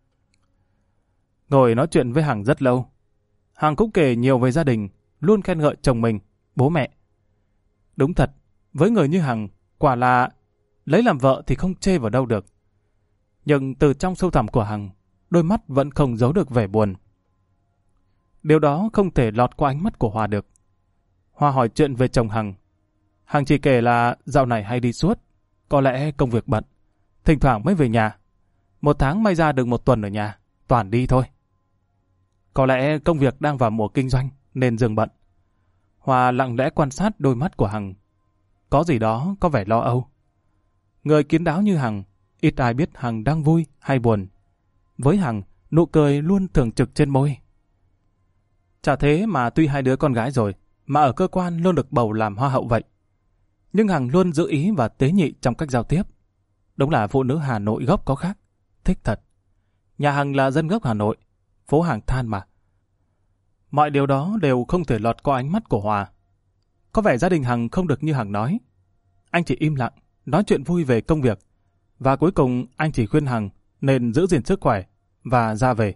Ngồi nói chuyện với Hằng rất lâu. Hằng cũng kể nhiều về gia đình, luôn khen ngợi chồng mình, bố mẹ. Đúng thật, với người như Hằng, quả là lấy làm vợ thì không chê vào đâu được. Nhưng từ trong sâu thẳm của Hằng, đôi mắt vẫn không giấu được vẻ buồn. Điều đó không thể lọt qua ánh mắt của Hòa được. Hòa hỏi chuyện về chồng Hằng. Hằng chỉ kể là dạo này hay đi suốt, có lẽ công việc bận, thỉnh thoảng mới về nhà. Một tháng may ra được một tuần ở nhà, toàn đi thôi. Có lẽ công việc đang vào mùa kinh doanh nên dừng bận. Hòa lặng lẽ quan sát đôi mắt của Hằng. Có gì đó có vẻ lo âu. Người kín đáo như Hằng, ít ai biết Hằng đang vui hay buồn. Với Hằng, nụ cười luôn thường trực trên môi. Chả thế mà tuy hai đứa con gái rồi, mà ở cơ quan luôn được bầu làm hoa hậu vậy. Nhưng Hằng luôn giữ ý và tế nhị trong cách giao tiếp. Đúng là phụ nữ Hà Nội gốc có khác. Thích thật. Nhà Hằng là dân gốc Hà Nội, phố Hàng Than mà. Mọi điều đó đều không thể lọt qua ánh mắt của Hòa. Có vẻ gia đình Hằng không được như Hằng nói. Anh chỉ im lặng, nói chuyện vui về công việc. Và cuối cùng anh chỉ khuyên Hằng nên giữ gìn sức khỏe và ra về.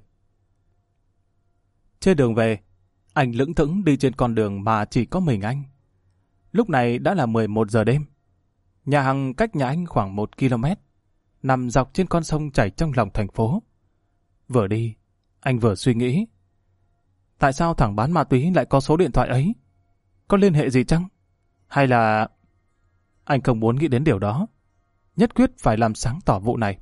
Trên đường về, anh lững thững đi trên con đường mà chỉ có mình anh. Lúc này đã là mười một giờ đêm. Nhà Hằng cách nhà anh khoảng một ki lô mét, nằm dọc trên con sông chảy trong lòng thành phố. Vừa đi, anh vừa suy nghĩ. Tại sao thằng bán ma túy lại có số điện thoại ấy? Có liên hệ gì chăng? Hay là... Anh không muốn nghĩ đến điều đó. Nhất quyết phải làm sáng tỏ vụ này.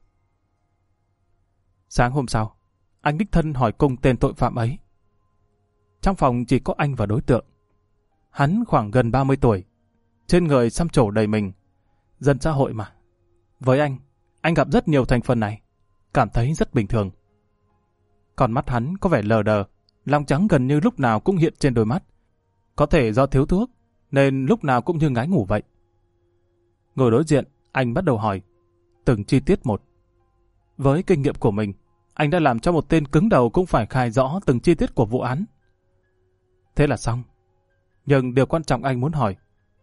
Sáng hôm sau, anh đích thân hỏi cung tên tội phạm ấy. Trong phòng chỉ có anh và đối tượng. Hắn khoảng gần ba mươi tuổi, trên người xăm trổ đầy mình. Dân xã hội mà. Với anh, anh gặp rất nhiều thành phần này, cảm thấy rất bình thường. Còn mắt hắn có vẻ lờ đờ, lòng trắng gần như lúc nào cũng hiện trên đôi mắt. Có thể do thiếu thuốc, nên lúc nào cũng như ngái ngủ vậy. Ngồi đối diện, anh bắt đầu hỏi, từng chi tiết một. Với kinh nghiệm của mình, anh đã làm cho một tên cứng đầu cũng phải khai rõ từng chi tiết của vụ án. Thế là xong. Nhưng điều quan trọng anh muốn hỏi.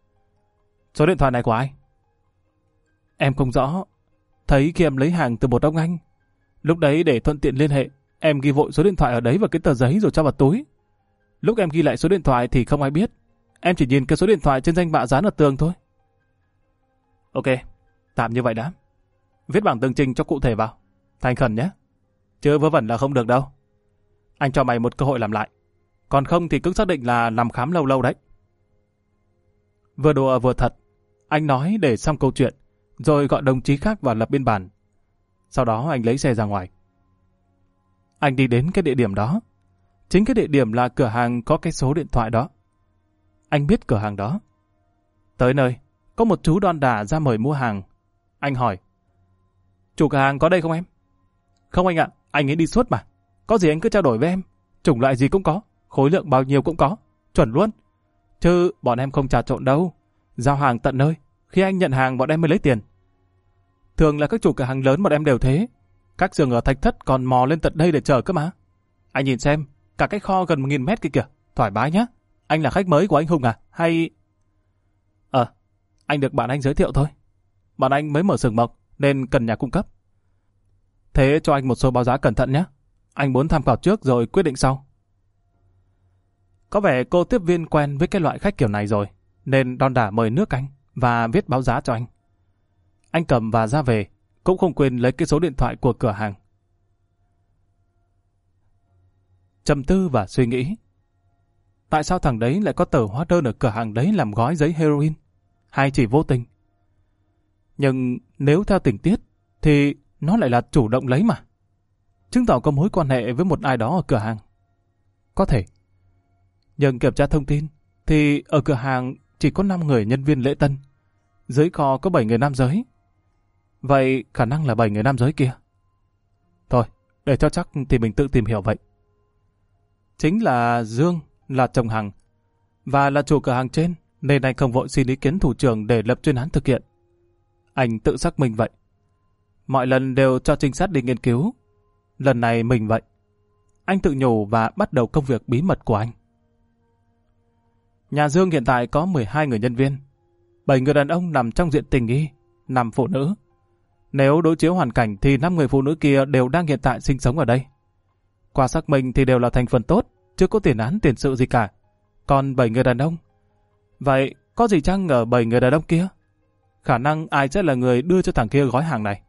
Số điện thoại này của ai? Em không rõ. Thấy khi em lấy hàng từ một ông anh. Lúc đấy để thuận tiện liên hệ, em ghi vội số điện thoại ở đấy vào cái tờ giấy rồi cho vào túi. Lúc em ghi lại số điện thoại thì không ai biết. Em chỉ nhìn cái số điện thoại trên danh bạ dán ở tường thôi. Ok, tạm như vậy đã. Viết bảng tường trình cho cụ thể vào. Thành khẩn nhé. Chứ vớ vẩn là không được đâu. Anh cho mày một cơ hội làm lại. Còn không thì cứ xác định là nằm khám lâu lâu đấy. Vừa đùa vừa thật. Anh nói để xong câu chuyện, rồi gọi đồng chí khác vào lập biên bản. Sau đó anh lấy xe ra ngoài. Anh đi đến cái địa điểm đó. Chính cái địa điểm là cửa hàng có cái số điện thoại đó. Anh biết cửa hàng đó. Tới nơi, có một chú đon đả ra mời mua hàng. Anh hỏi, chủ cửa hàng có đây không em? Không anh ạ, anh ấy đi suốt mà. Có gì anh cứ trao đổi với em. Chủng loại gì cũng có, khối lượng bao nhiêu cũng có. Chuẩn luôn. Chứ bọn em không trà trộn đâu. Giao hàng tận nơi. Khi anh nhận hàng bọn em mới lấy tiền. Thường là các chủ cửa hàng lớn bọn em đều thế. Các giường ở Thạch Thất còn mò lên tận đây để chờ cơ mà. Anh nhìn xem, cả cái kho gần một nghìn mét kia kìa. Thoải mái nhá. Anh là khách mới của anh Hùng à? Hay... Ờ, anh được bạn anh giới thiệu thôi. Bạn anh mới mở xưởng mộc nên cần nhà cung cấp. Thế cho anh một số báo giá cẩn thận nhé. Anh muốn tham khảo trước rồi quyết định sau. Có vẻ cô tiếp viên quen với cái loại khách kiểu này rồi, nên đon đả mời nước anh và viết báo giá cho anh. Anh cầm và ra về, cũng không quên lấy cái số điện thoại của cửa hàng. Trầm tư và suy nghĩ. Tại sao thằng đấy lại có tờ hóa đơn ở cửa hàng đấy làm gói giấy heroin? Hay chỉ vô tình? Nhưng nếu theo tình tiết, thì nó lại là chủ động lấy mà. Chứng tỏ có mối quan hệ với một ai đó ở cửa hàng. Có thể. Nhưng kiểm tra thông tin, thì ở cửa hàng chỉ có năm người nhân viên lễ tân. Dưới kho có bảy người nam giới. Vậy khả năng là bảy người nam giới kia. Thôi, để cho chắc thì mình tự tìm hiểu vậy. Chính là Dương, là chồng Hằng, và là chủ cửa hàng trên, nên anh không vội xin ý kiến thủ trưởng để lập chuyên án thực hiện. Anh tự xác minh vậy. Mọi lần đều cho trinh sát đi nghiên cứu. Lần này mình vậy. Anh tự nhủ và bắt đầu công việc bí mật của anh. Nhà Dương hiện tại có mười hai người nhân viên, bảy người đàn ông nằm trong diện tình nghi, năm phụ nữ. Nếu đối chiếu hoàn cảnh thì năm người phụ nữ kia đều đang hiện tại sinh sống ở đây. Qua xác minh thì đều là thành phần tốt, chưa có tiền án tiền sự gì cả. Còn bảy người đàn ông, vậy có gì chăng ở bảy người đàn ông kia? Khả năng ai sẽ là người đưa cho thằng kia gói hàng này.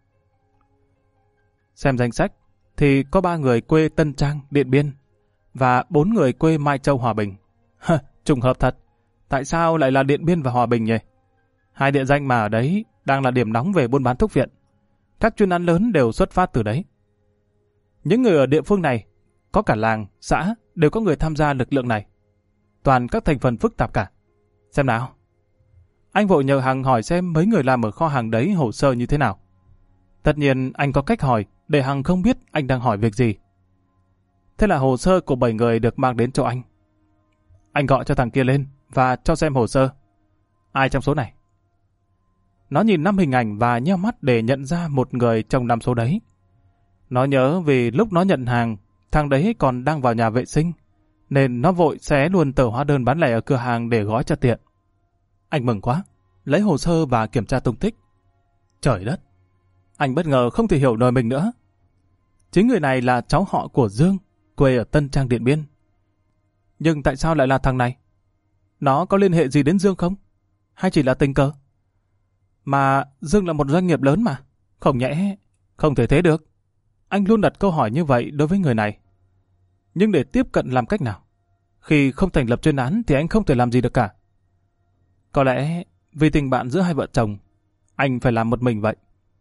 Xem danh sách thì có ba người quê Tân Trang, Điện Biên và bốn người quê Mai Châu, Hòa Bình. Hơ, trùng hợp thật. Tại sao lại là Điện Biên và Hòa Bình nhỉ? Hai địa danh mà ở đấy đang là điểm nóng về buôn bán thuốc viện. Các chuyên án lớn đều xuất phát từ đấy. Những người ở địa phương này, có cả làng, xã, đều có người tham gia lực lượng này. Toàn các thành phần phức tạp cả. Xem nào. Anh vội nhờ Hằng hỏi xem mấy người làm ở kho hàng đấy hồ sơ như thế nào. Tất nhiên anh có cách hỏi để Hằng không biết anh đang hỏi việc gì. Thế là hồ sơ của bảy người được mang đến cho anh. Anh gọi cho thằng kia lên và cho xem hồ sơ. Ai trong số này? Nó nhìn năm hình ảnh và nheo mắt để nhận ra một người trong năm số đấy. Nó nhớ vì lúc nó nhận hàng, thằng đấy còn đang vào nhà vệ sinh, nên nó vội xé luôn tờ hóa đơn bán lẻ ở cửa hàng để gói cho tiện. Anh mừng quá, lấy hồ sơ và kiểm tra tung tích. Trời đất! Anh bất ngờ không thể hiểu nổi mình nữa. Chính người này là cháu họ của Dương, quê ở Tân Trang, Điện Biên. Nhưng tại sao lại là thằng này? Nó có liên hệ gì đến Dương không? Hay chỉ là tình cờ? Mà Dương là một doanh nghiệp lớn mà. Không nhẽ, không thể thế được. Anh luôn đặt câu hỏi như vậy đối với người này. Nhưng để tiếp cận làm cách nào? Khi không thành lập chuyên án thì anh không thể làm gì được cả. Có lẽ vì tình bạn giữa hai vợ chồng, anh phải làm một mình vậy.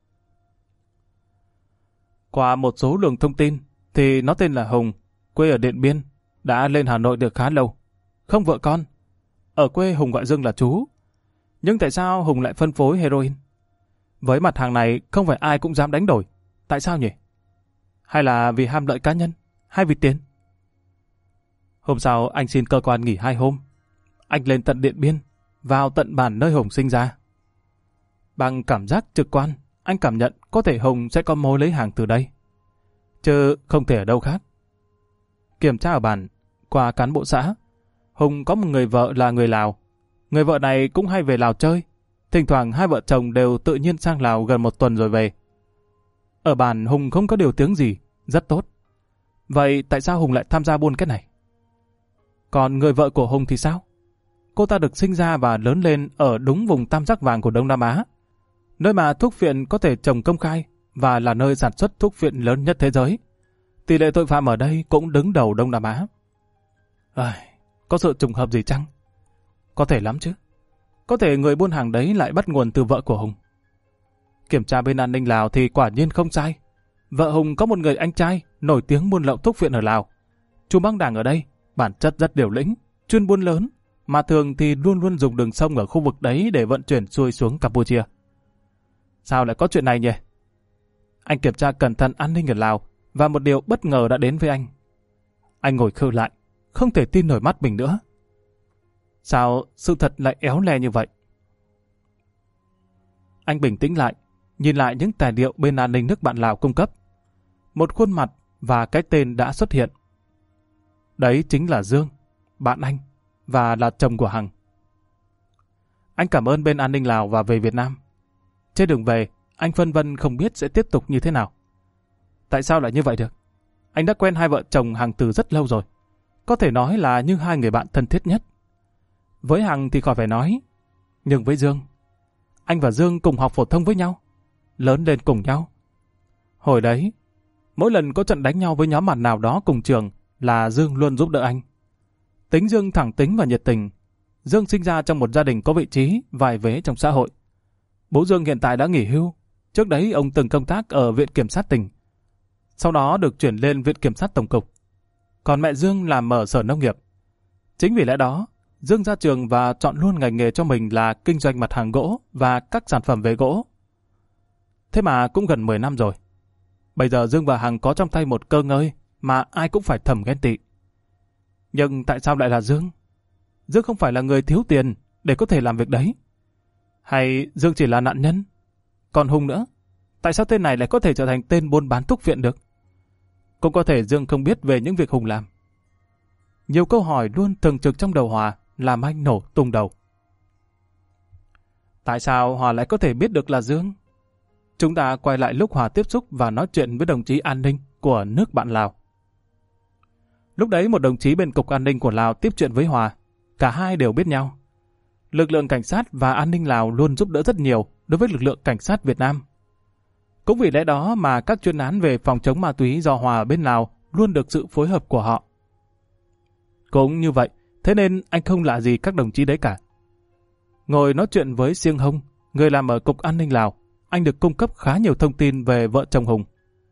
Qua một số luồng thông tin thì nó tên là Hùng, quê ở Điện Biên, đã lên Hà Nội được khá lâu. Không vợ con. Ở quê Hùng gọi Dương là chú. Nhưng tại sao Hùng lại phân phối heroin? Với mặt hàng này không phải ai cũng dám đánh đổi. Tại sao nhỉ? Hay là vì ham lợi cá nhân? Hay vì tiền? Hôm sau anh xin cơ quan nghỉ hai hôm. Anh lên tận Điện Biên, vào tận bản nơi Hùng sinh ra. Bằng cảm giác trực quan, anh cảm nhận có thể Hùng sẽ có mối lấy hàng từ đây. Chứ không thể ở đâu khác. Kiểm tra ở bản, qua cán bộ xã, Hùng có một người vợ là người Lào. Người vợ này cũng hay về Lào chơi. Thỉnh thoảng hai vợ chồng đều tự nhiên sang Lào gần một tuần rồi về. Ở bản Hùng không có điều tiếng gì, rất tốt. Vậy tại sao Hùng lại tham gia buôn cái này? Còn người vợ của Hùng thì sao? Cô ta được sinh ra và lớn lên ở đúng vùng tam giác vàng của Đông Nam Á, nơi mà thuốc phiện có thể trồng công khai và là nơi sản xuất thuốc phiện lớn nhất thế giới. Tỷ lệ tội phạm ở đây cũng đứng đầu Đông Nam Á. À, có sự trùng hợp gì chăng? Có thể lắm chứ. Có thể người buôn hàng đấy lại bắt nguồn từ vợ của Hùng. Kiểm tra bên an ninh Lào thì quả nhiên không sai. Vợ Hùng có một người anh trai nổi tiếng buôn lậu thuốc phiện ở Lào. Chú băng đảng ở đây, bản chất rất điều lĩnh, chuyên buôn lớn, mà thường thì luôn luôn dùng đường sông ở khu vực đấy để vận chuyển xuôi xuống Campuchia. Sao lại có chuyện này nhỉ? Anh kiểm tra cẩn thận an ninh ở Lào và một điều bất ngờ đã đến với anh. Anh ngồi khựng lại, không thể tin nổi mắt mình nữa. Sao sự thật lại éo le như vậy? Anh bình tĩnh lại, nhìn lại những tài liệu bên an ninh nước bạn Lào cung cấp. Một khuôn mặt và cái tên đã xuất hiện. Đấy chính là Dương, bạn anh, và là chồng của Hằng. Anh cảm ơn bên an ninh Lào và về Việt Nam. Trên đường về, anh phân vân không biết sẽ tiếp tục như thế nào. Tại sao lại như vậy được? Anh đã quen hai vợ chồng Hằng từ rất lâu rồi. Có thể nói là như hai người bạn thân thiết nhất. Với Hằng thì khỏi phải nói. Nhưng với Dương, anh và Dương cùng học phổ thông với nhau, lớn lên cùng nhau. Hồi đấy, mỗi lần có trận đánh nhau với nhóm bạn nào đó cùng trường là Dương luôn giúp đỡ anh. Tính Dương thẳng tính và nhiệt tình. Dương sinh ra trong một gia đình có vị trí, vài vế trong xã hội. Bố Dương hiện tại đã nghỉ hưu. Trước đấy ông từng công tác ở Viện Kiểm sát tỉnh. Sau đó được chuyển lên Viện Kiểm sát Tổng cục. Còn mẹ Dương làm ở Sở Nông nghiệp. Chính vì lẽ đó, Dương ra trường và chọn luôn ngành nghề cho mình là kinh doanh mặt hàng gỗ và các sản phẩm về gỗ. Thế mà cũng gần mười năm rồi. Bây giờ Dương và Hằng có trong tay một cơ ngơi mà ai cũng phải thầm ghen tị. Nhưng tại sao lại là Dương? Dương không phải là người thiếu tiền để có thể làm việc đấy. Hay Dương chỉ là nạn nhân? Còn Hùng nữa, tại sao tên này lại có thể trở thành tên buôn bán thuốc viện được? Cũng có thể Dương không biết về những việc Hùng làm. Nhiều câu hỏi luôn thường trực trong đầu Hòa làm anh nổ tung đầu. Tại sao Hòa lại có thể biết được là Dương? Chúng ta quay lại lúc Hòa tiếp xúc và nói chuyện với đồng chí an ninh của nước bạn Lào. Lúc đấy một đồng chí bên Cục An ninh của Lào tiếp chuyện với Hòa. Cả hai đều biết nhau. Lực lượng cảnh sát và an ninh Lào luôn giúp đỡ rất nhiều đối với lực lượng cảnh sát Việt Nam. Cũng vì lẽ đó mà các chuyên án về phòng chống ma túy do Hòa bên Lào luôn được sự phối hợp của họ. Cũng như vậy, thế nên anh không lạ gì các đồng chí đấy cả. Ngồi nói chuyện với Siêng Hông, người làm ở Cục An ninh Lào, anh được cung cấp khá nhiều thông tin về vợ chồng Hùng.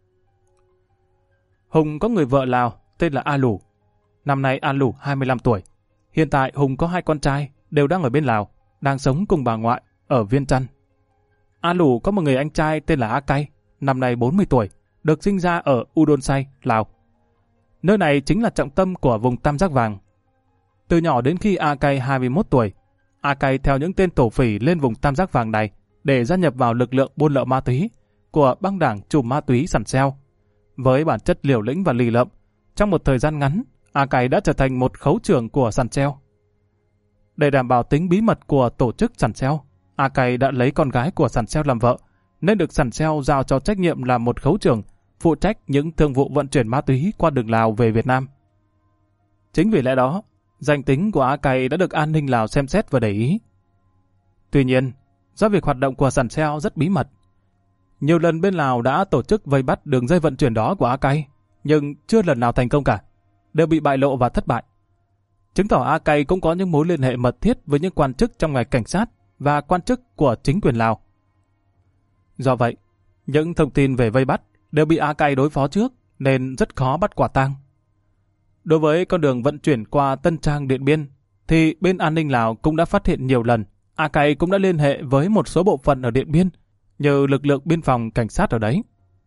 Hùng có người vợ Lào tên là A Lũ. Năm nay A Lũ hai mươi lăm tuổi. Hiện tại Hùng có hai con trai đều đang ở bên Lào, đang sống cùng bà ngoại ở Viên Chăn. A Lũ có một người anh trai tên là A Cay, năm nay bốn mươi tuổi, được sinh ra ở Udon Say, Lào. Nơi này chính là trọng tâm của vùng Tam Giác Vàng. Từ nhỏ đến khi A Cay hai mươi mốt tuổi, A Cay theo những tên tổ phỉ lên vùng Tam Giác Vàng này để gia nhập vào lực lượng buôn lậu ma túy của băng đảng trùm ma túy Sẵn Seo. Với bản chất liều lĩnh và lì lợm, trong một thời gian ngắn, A Cay đã trở thành một khấu trưởng của Sẵn Seo. Để đảm bảo tính bí mật của tổ chức Sẵn Seo, A Cay đã lấy con gái của Sẵn Seo làm vợ, nên được Sẵn Seo giao cho trách nhiệm làm một khấu trưởng, phụ trách những thương vụ vận chuyển ma túy qua đường Lào về Việt Nam. Chính vì lẽ đó, danh tính của A Cay đã được an ninh Lào xem xét và để ý. Tuy nhiên, do việc hoạt động của Sẵn Seo rất bí mật, nhiều lần bên Lào đã tổ chức vây bắt đường dây vận chuyển đó của A Cay, nhưng chưa lần nào thành công cả, đều bị bại lộ và thất bại. Chứng tỏ A Cay cũng có những mối liên hệ mật thiết với những quan chức trong ngành cảnh sát và quan chức của chính quyền Lào. Do vậy, những thông tin về vây bắt đều bị A Cay đối phó trước nên rất khó bắt quả tang. Đối với con đường vận chuyển qua Tân Trang Điện Biên, thì bên an ninh Lào cũng đã phát hiện nhiều lần. A Cay cũng đã liên hệ với một số bộ phận ở Điện Biên, như lực lượng biên phòng cảnh sát ở đấy.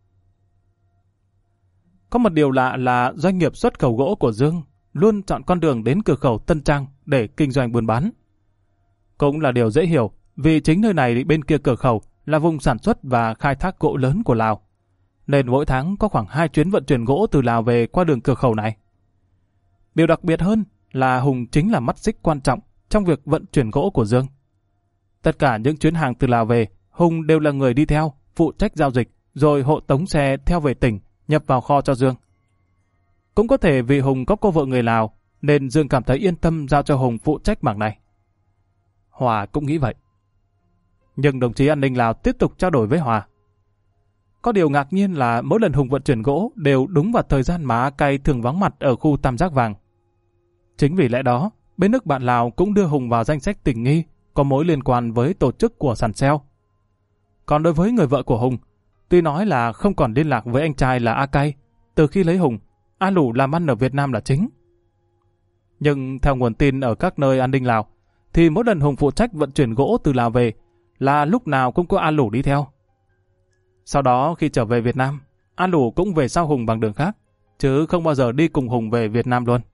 Có một điều lạ là doanh nghiệp xuất khẩu gỗ của Dương luôn chọn con đường đến cửa khẩu Tân Trang để kinh doanh buôn bán. Cũng là điều dễ hiểu, vì chính nơi này bên kia cửa khẩu là vùng sản xuất và khai thác gỗ lớn của Lào, nên mỗi tháng có khoảng hai chuyến vận chuyển gỗ từ Lào về qua đường cửa khẩu này. Điều đặc biệt hơn là Hùng chính là mắt xích quan trọng trong việc vận chuyển gỗ của Dương. Tất cả những chuyến hàng từ Lào về, Hùng đều là người đi theo, phụ trách giao dịch, rồi hộ tống xe theo về tỉnh, nhập vào kho cho Dương. Cũng có thể vì Hùng có cô vợ người Lào, nên Dương cảm thấy yên tâm giao cho Hùng phụ trách mảng này. Hòa cũng nghĩ vậy. Nhưng đồng chí an ninh Lào tiếp tục trao đổi với Hòa. Có điều ngạc nhiên là mỗi lần Hùng vận chuyển gỗ đều đúng vào thời gian mà A Cay thường vắng mặt ở khu Tam Giác Vàng. Chính vì lẽ đó, bên nước bạn Lào cũng đưa Hùng vào danh sách tình nghi có mối liên quan với tổ chức của Sẵn Seo. Còn đối với người vợ của Hùng, tuy nói là không còn liên lạc với anh trai là A Cay, từ khi lấy Hùng, A Lũ làm ăn ở Việt Nam là chính. Nhưng theo nguồn tin ở các nơi an ninh Lào, thì mỗi lần Hùng phụ trách vận chuyển gỗ từ Lào về là lúc nào cũng có A Lũ đi theo. Sau đó khi trở về Việt Nam, A Lũ cũng về sau Hùng bằng đường khác, chứ không bao giờ đi cùng Hùng về Việt Nam luôn.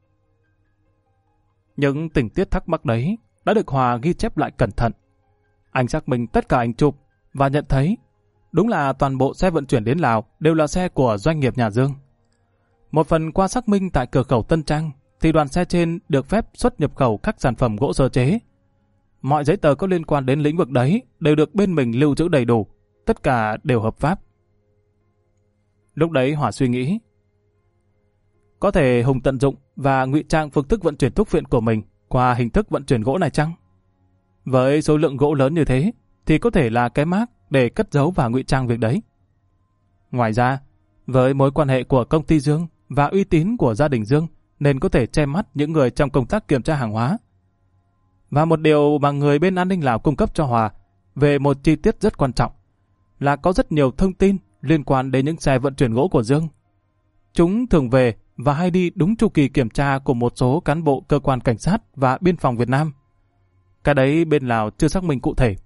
Những tình tiết thắc mắc đấy đã được Hòa ghi chép lại cẩn thận. Anh xác minh tất cả ảnh chụp và nhận thấy đúng là toàn bộ xe vận chuyển đến Lào đều là xe của doanh nghiệp nhà Dương. Một phần qua xác minh tại cửa khẩu Tân Trang thì đoàn xe trên được phép xuất nhập khẩu các sản phẩm gỗ sơ chế. Mọi giấy tờ có liên quan đến lĩnh vực đấy đều được bên mình lưu trữ đầy đủ, tất cả đều hợp pháp. Lúc đấy Hòa suy nghĩ, có thể Hùng tận dụng và ngụy trang phương thức vận chuyển thuốc viện của mình qua hình thức vận chuyển gỗ này chăng? Với số lượng gỗ lớn như thế thì có thể là cái mác để cất giấu và ngụy trang việc đấy. Ngoài ra, với mối quan hệ của công ty Dương và uy tín của gia đình Dương nên có thể che mắt những người trong công tác kiểm tra hàng hóa. Và một điều mà người bên an ninh Lào cung cấp cho Hòa về một chi tiết rất quan trọng là có rất nhiều thông tin liên quan đến những xe vận chuyển gỗ của Dương. Chúng thường về và hay đi đúng chu kỳ kiểm tra của một số cán bộ cơ quan cảnh sát và biên phòng Việt Nam. Cái đấy bên Lào chưa xác minh cụ thể.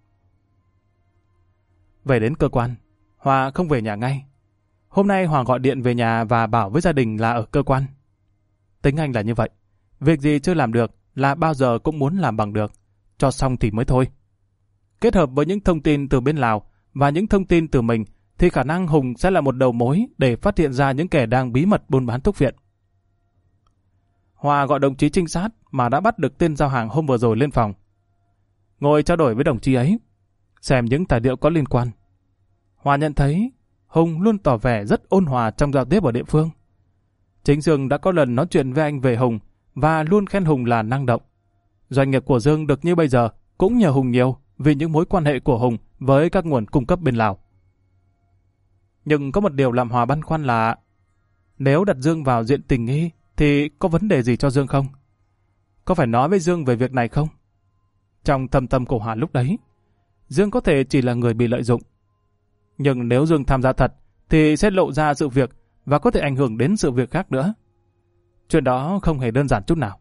Về đến cơ quan, Hòa không về nhà ngay. Hôm nay Hòa gọi điện về nhà và bảo với gia đình là ở cơ quan. Tính anh là như vậy. Việc gì chưa làm được là bao giờ cũng muốn làm bằng được. Cho xong thì mới thôi. Kết hợp với những thông tin từ bên Lào và những thông tin từ mình thì khả năng Hùng sẽ là một đầu mối để phát hiện ra những kẻ đang bí mật buôn bán thuốc viện. Hòa gọi đồng chí trinh sát mà đã bắt được tên giao hàng hôm vừa rồi lên phòng. Ngồi trao đổi với đồng chí ấy, xem những tài liệu có liên quan. Hòa nhận thấy Hùng luôn tỏ vẻ rất ôn hòa trong giao tiếp ở địa phương. Chính Dương đã có lần nói chuyện với anh về Hùng và luôn khen Hùng là năng động. Doanh nghiệp của Dương được như bây giờ cũng nhờ Hùng nhiều vì những mối quan hệ của Hùng với các nguồn cung cấp bên Lào. Nhưng có một điều làm Hòa băn khoăn là nếu đặt Dương vào diện tình nghi thì có vấn đề gì cho Dương không? Có phải nói với Dương về việc này không? Trong thâm tâm của Hòa lúc đấy, Dương có thể chỉ là người bị lợi dụng. Nhưng nếu Dương tham gia thật thì sẽ lộ ra sự việc và có thể ảnh hưởng đến sự việc khác nữa. Chuyện đó không hề đơn giản chút nào.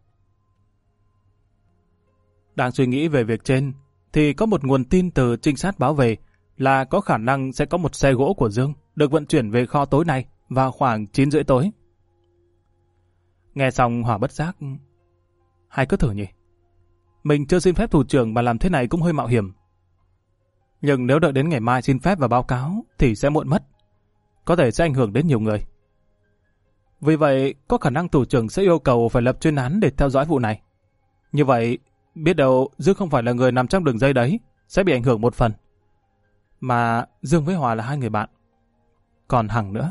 Đang suy nghĩ về việc trên thì có một nguồn tin từ trinh sát báo về là có khả năng sẽ có một xe gỗ của Dương được vận chuyển về kho tối nay vào khoảng chín rưỡi tối. Nghe xong Hòa bất giác. Hay cứ thử nhỉ? Mình chưa xin phép thủ trưởng mà làm thế này cũng hơi mạo hiểm. Nhưng nếu đợi đến ngày mai xin phép và báo cáo thì sẽ muộn mất. Có thể sẽ ảnh hưởng đến nhiều người. Vì vậy, có khả năng thủ trưởng sẽ yêu cầu phải lập chuyên án để theo dõi vụ này. Như vậy, biết đâu Dương không phải là người nằm trong đường dây đấy, sẽ bị ảnh hưởng một phần. Mà Dương với Hòa là hai người bạn. Còn Hằng nữa.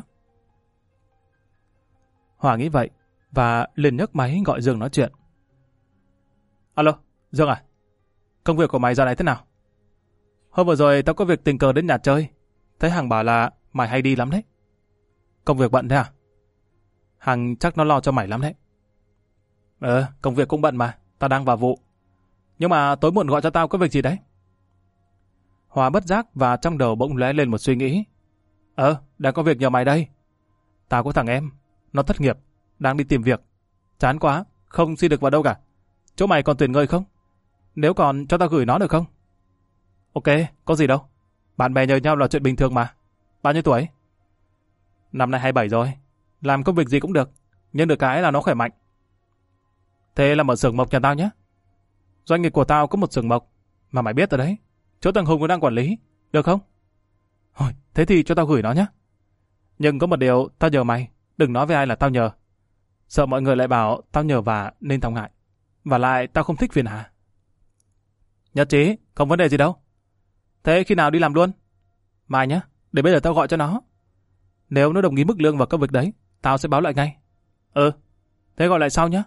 Hòa nghĩ vậy và liền nhấc máy gọi Dương nói chuyện. Alo, Dương à? Công việc của mày giờ này thế nào? Hôm vừa rồi tao có việc tình cờ đến nhà chơi. Thấy Hằng bảo là mày hay đi lắm đấy. Công việc bận thế à? Hằng chắc nó lo cho mày lắm đấy. Ờ, công việc cũng bận mà. Tao đang vào vụ. Nhưng mà tối muộn gọi cho tao có việc gì đấy? Hòa bất giác và trong đầu bỗng lóe lên một suy nghĩ. Ờ, đang có việc nhờ mày đây. Tao có thằng em. Nó thất nghiệp. Đang đi tìm việc. Chán quá. Không xin được vào đâu cả. Chỗ mày còn tuyển người không? Nếu còn cho tao gửi nó được không? Ok, có gì đâu. Bạn bè nhờ nhau là chuyện bình thường mà. Bao nhiêu tuổi? Năm nay hai mươi bảy rồi. Làm công việc gì cũng được. Nhưng được cái là nó khỏe mạnh. Thế là mở xưởng mộc nhà tao nhé. Doanh nghiệp của tao có một xưởng mộc. Mà mày biết rồi đấy. Chỗ thằng Hùng đang quản lý. Được không? Thôi, thế thì cho tao gửi nó nhé. Nhưng có một điều tao nhờ mày. Đừng nói với ai là tao nhờ. Sợ mọi người lại bảo tao nhờ và nên tao ngại. Và lại tao không thích phiền hà. Nhất trí, không vấn đề gì đâu. Thế khi nào đi làm luôn? Mai nhé, để bây giờ tao gọi cho nó. Nếu nó đồng ý mức lương và công việc đấy, tao sẽ báo lại ngay. Ừ, thế gọi lại sau nhé.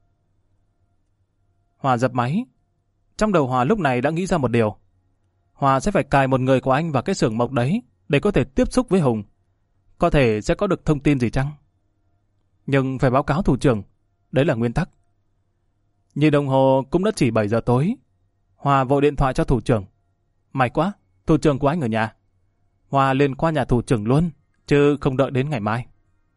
Hòa dập máy. Trong đầu Hòa lúc này đã nghĩ ra một điều. Hòa sẽ phải cài một người của anh vào cái xưởng mộc đấy để có thể tiếp xúc với Hùng. Có thể sẽ có được thông tin gì chăng? Nhưng phải báo cáo thủ trưởng. Đấy là nguyên tắc. Nhìn đồng hồ cũng đã chỉ bảy giờ tối. Hòa vội điện thoại cho thủ trưởng. May quá, thủ trưởng của anh ở nhà. Hòa liền qua nhà thủ trưởng luôn, chứ không đợi đến ngày mai.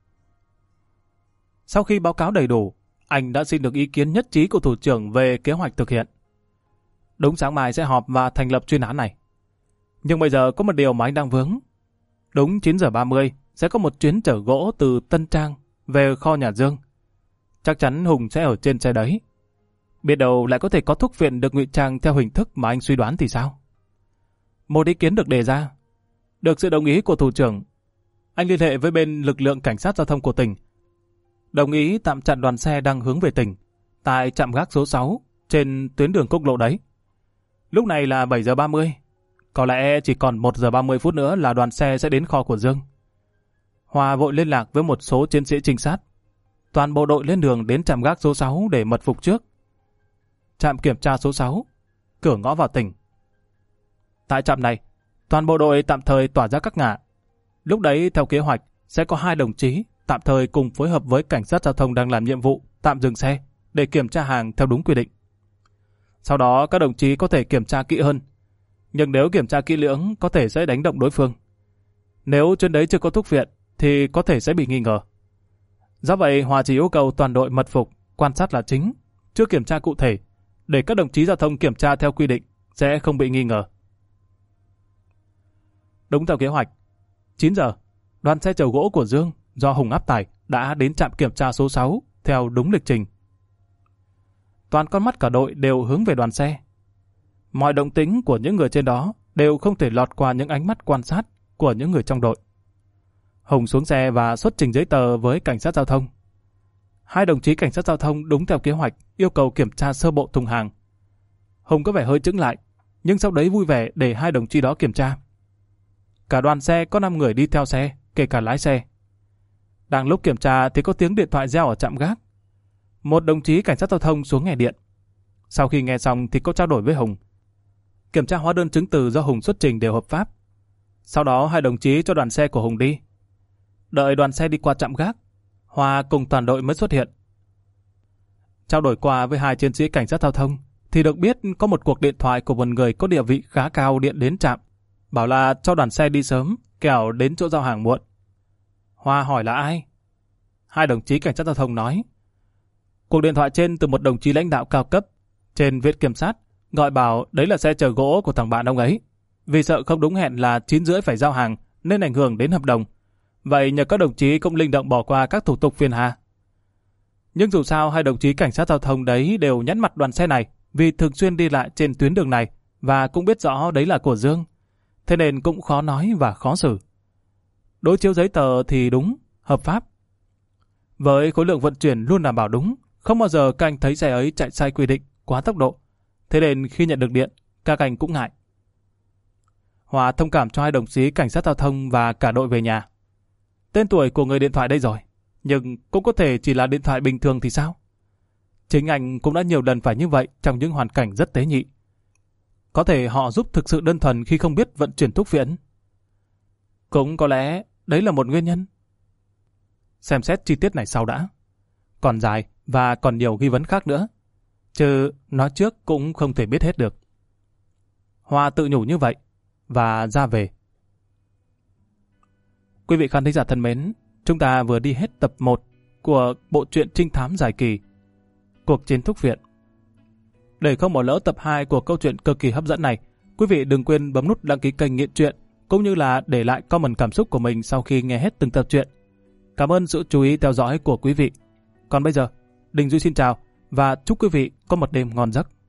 Sau khi báo cáo đầy đủ, anh đã xin được ý kiến nhất trí của thủ trưởng về kế hoạch thực hiện. Đúng sáng mai sẽ họp và thành lập chuyên án này. Nhưng bây giờ có một điều mà anh đang vướng. Đúng chín giờ ba mươi sẽ có một chuyến chở gỗ từ Tân Trang về kho nhà Dương. Chắc chắn Hùng sẽ ở trên xe đấy. Biết đâu lại có thể có thuốc viện được ngụy trang theo hình thức mà anh suy đoán thì sao? Một ý kiến được đề ra. Được sự đồng ý của thủ trưởng, anh liên hệ với bên lực lượng cảnh sát giao thông của tỉnh. Đồng ý tạm chặn đoàn xe đang hướng về tỉnh tại trạm gác số sáu trên tuyến đường quốc lộ đấy. Lúc này là bảy giờ ba mươi. Có lẽ chỉ còn một giờ ba mươi phút nữa là đoàn xe sẽ đến kho của Dương. Hòa vội liên lạc với một số chiến sĩ trinh sát. Toàn bộ đội lên đường đến trạm gác số sáu để mật phục trước. Trạm kiểm tra số sáu, cửa ngõ vào tỉnh. Tại trạm này, toàn bộ đội tạm thời tỏa ra các ngã. Lúc đấy theo kế hoạch sẽ có hai đồng chí tạm thời cùng phối hợp với cảnh sát giao thông đang làm nhiệm vụ tạm dừng xe để kiểm tra hàng theo đúng quy định. Sau đó các đồng chí có thể kiểm tra kỹ hơn. Nhưng nếu kiểm tra kỹ lưỡng có thể sẽ đánh động đối phương. Nếu trên đấy chưa có thuốc viện thì có thể sẽ bị nghi ngờ. Do vậy Hòa chỉ yêu cầu toàn đội mật phục, quan sát là chính, chưa kiểm tra cụ thể, để các đồng chí giao thông kiểm tra theo quy định sẽ không bị nghi ngờ. Đúng theo kế hoạch, chín giờ, đoàn xe chở gỗ của Dương do Hùng áp tải đã đến trạm kiểm tra số sáu theo đúng lịch trình. Toàn con mắt cả đội đều hướng về đoàn xe. Mọi động tĩnh của những người trên đó đều không thể lọt qua những ánh mắt quan sát của những người trong đội. Hùng xuống xe và xuất trình giấy tờ với cảnh sát giao thông. hai đồng chí cảnh sát giao thông đúng theo kế hoạch yêu cầu kiểm tra sơ bộ thùng hàng. Hùng có vẻ hơi chững lại, nhưng sau đấy vui vẻ để hai đồng chí đó kiểm tra. Cả đoàn xe có năm người đi theo xe, kể cả lái xe. Đang lúc kiểm tra thì có tiếng điện thoại reo ở trạm gác. Một đồng chí cảnh sát giao thông xuống nghe điện. Sau khi nghe xong thì có trao đổi với Hùng. Kiểm tra hóa đơn chứng từ do Hùng xuất trình đều hợp pháp. Sau đó hai đồng chí cho đoàn xe của Hùng đi. Đợi đoàn xe đi qua trạm gác, Hoa cùng toàn đội mới xuất hiện. Trao đổi qua với hai chiến sĩ cảnh sát giao thông thì được biết có một cuộc điện thoại của một người có địa vị khá cao điện đến trạm, bảo là cho đoàn xe đi sớm, kẻo đến chỗ giao hàng muộn. Hoa hỏi là ai? Hai đồng chí cảnh sát giao thông nói, cuộc điện thoại trên từ một đồng chí lãnh đạo cao cấp trên viện kiểm sát, gọi bảo đấy là xe chở gỗ của thằng bạn ông ấy. Vì sợ không đúng hẹn là chín rưỡi phải giao hàng nên ảnh hưởng đến hợp đồng. Vậy nhờ các đồng chí cũng linh động bỏ qua các thủ tục phiền hà. Nhưng dù sao hai đồng chí cảnh sát giao thông đấy đều nhắn mặt đoàn xe này vì thường xuyên đi lại trên tuyến đường này và cũng biết rõ đấy là của Dương. Thế nên cũng khó nói và khó xử. Đối chiếu giấy tờ thì đúng, hợp pháp. Với khối lượng vận chuyển luôn đảm bảo đúng, không bao giờ các anh thấy xe ấy chạy sai quy định, quá tốc độ. Thế nên khi nhận được điện, các anh cũng ngại. Hòa thông cảm cho hai đồng chí cảnh sát giao thông và cả đội về nhà. Tên tuổi của người điện thoại đây rồi, nhưng cũng có thể chỉ là điện thoại bình thường thì sao? Chính anh cũng đã nhiều lần phải như vậy trong những hoàn cảnh rất tế nhị. Có thể họ giúp thực sự đơn thuần khi không biết vận chuyển thuốc phiện. Cũng có lẽ đấy là một nguyên nhân. Xem xét chi tiết này sau đã. Còn dài và còn nhiều nghi vấn khác nữa. Chứ nói trước cũng không thể biết hết được. Hoa tự nhủ như vậy và ra về. Quý vị khán thính giả thân mến, chúng ta vừa đi hết tập một của bộ truyện trinh thám dài kỳ Cuộc chiến thuốc viện. Để không bỏ lỡ tập hai của câu chuyện cực kỳ hấp dẫn này, quý vị đừng quên bấm nút đăng ký kênh Nghiện Truyện cũng như là để lại comment cảm xúc của mình sau khi nghe hết từng tập truyện. Cảm ơn sự chú ý theo dõi của quý vị. Còn bây giờ, Đình Duy xin chào và chúc quý vị có một đêm ngon giấc.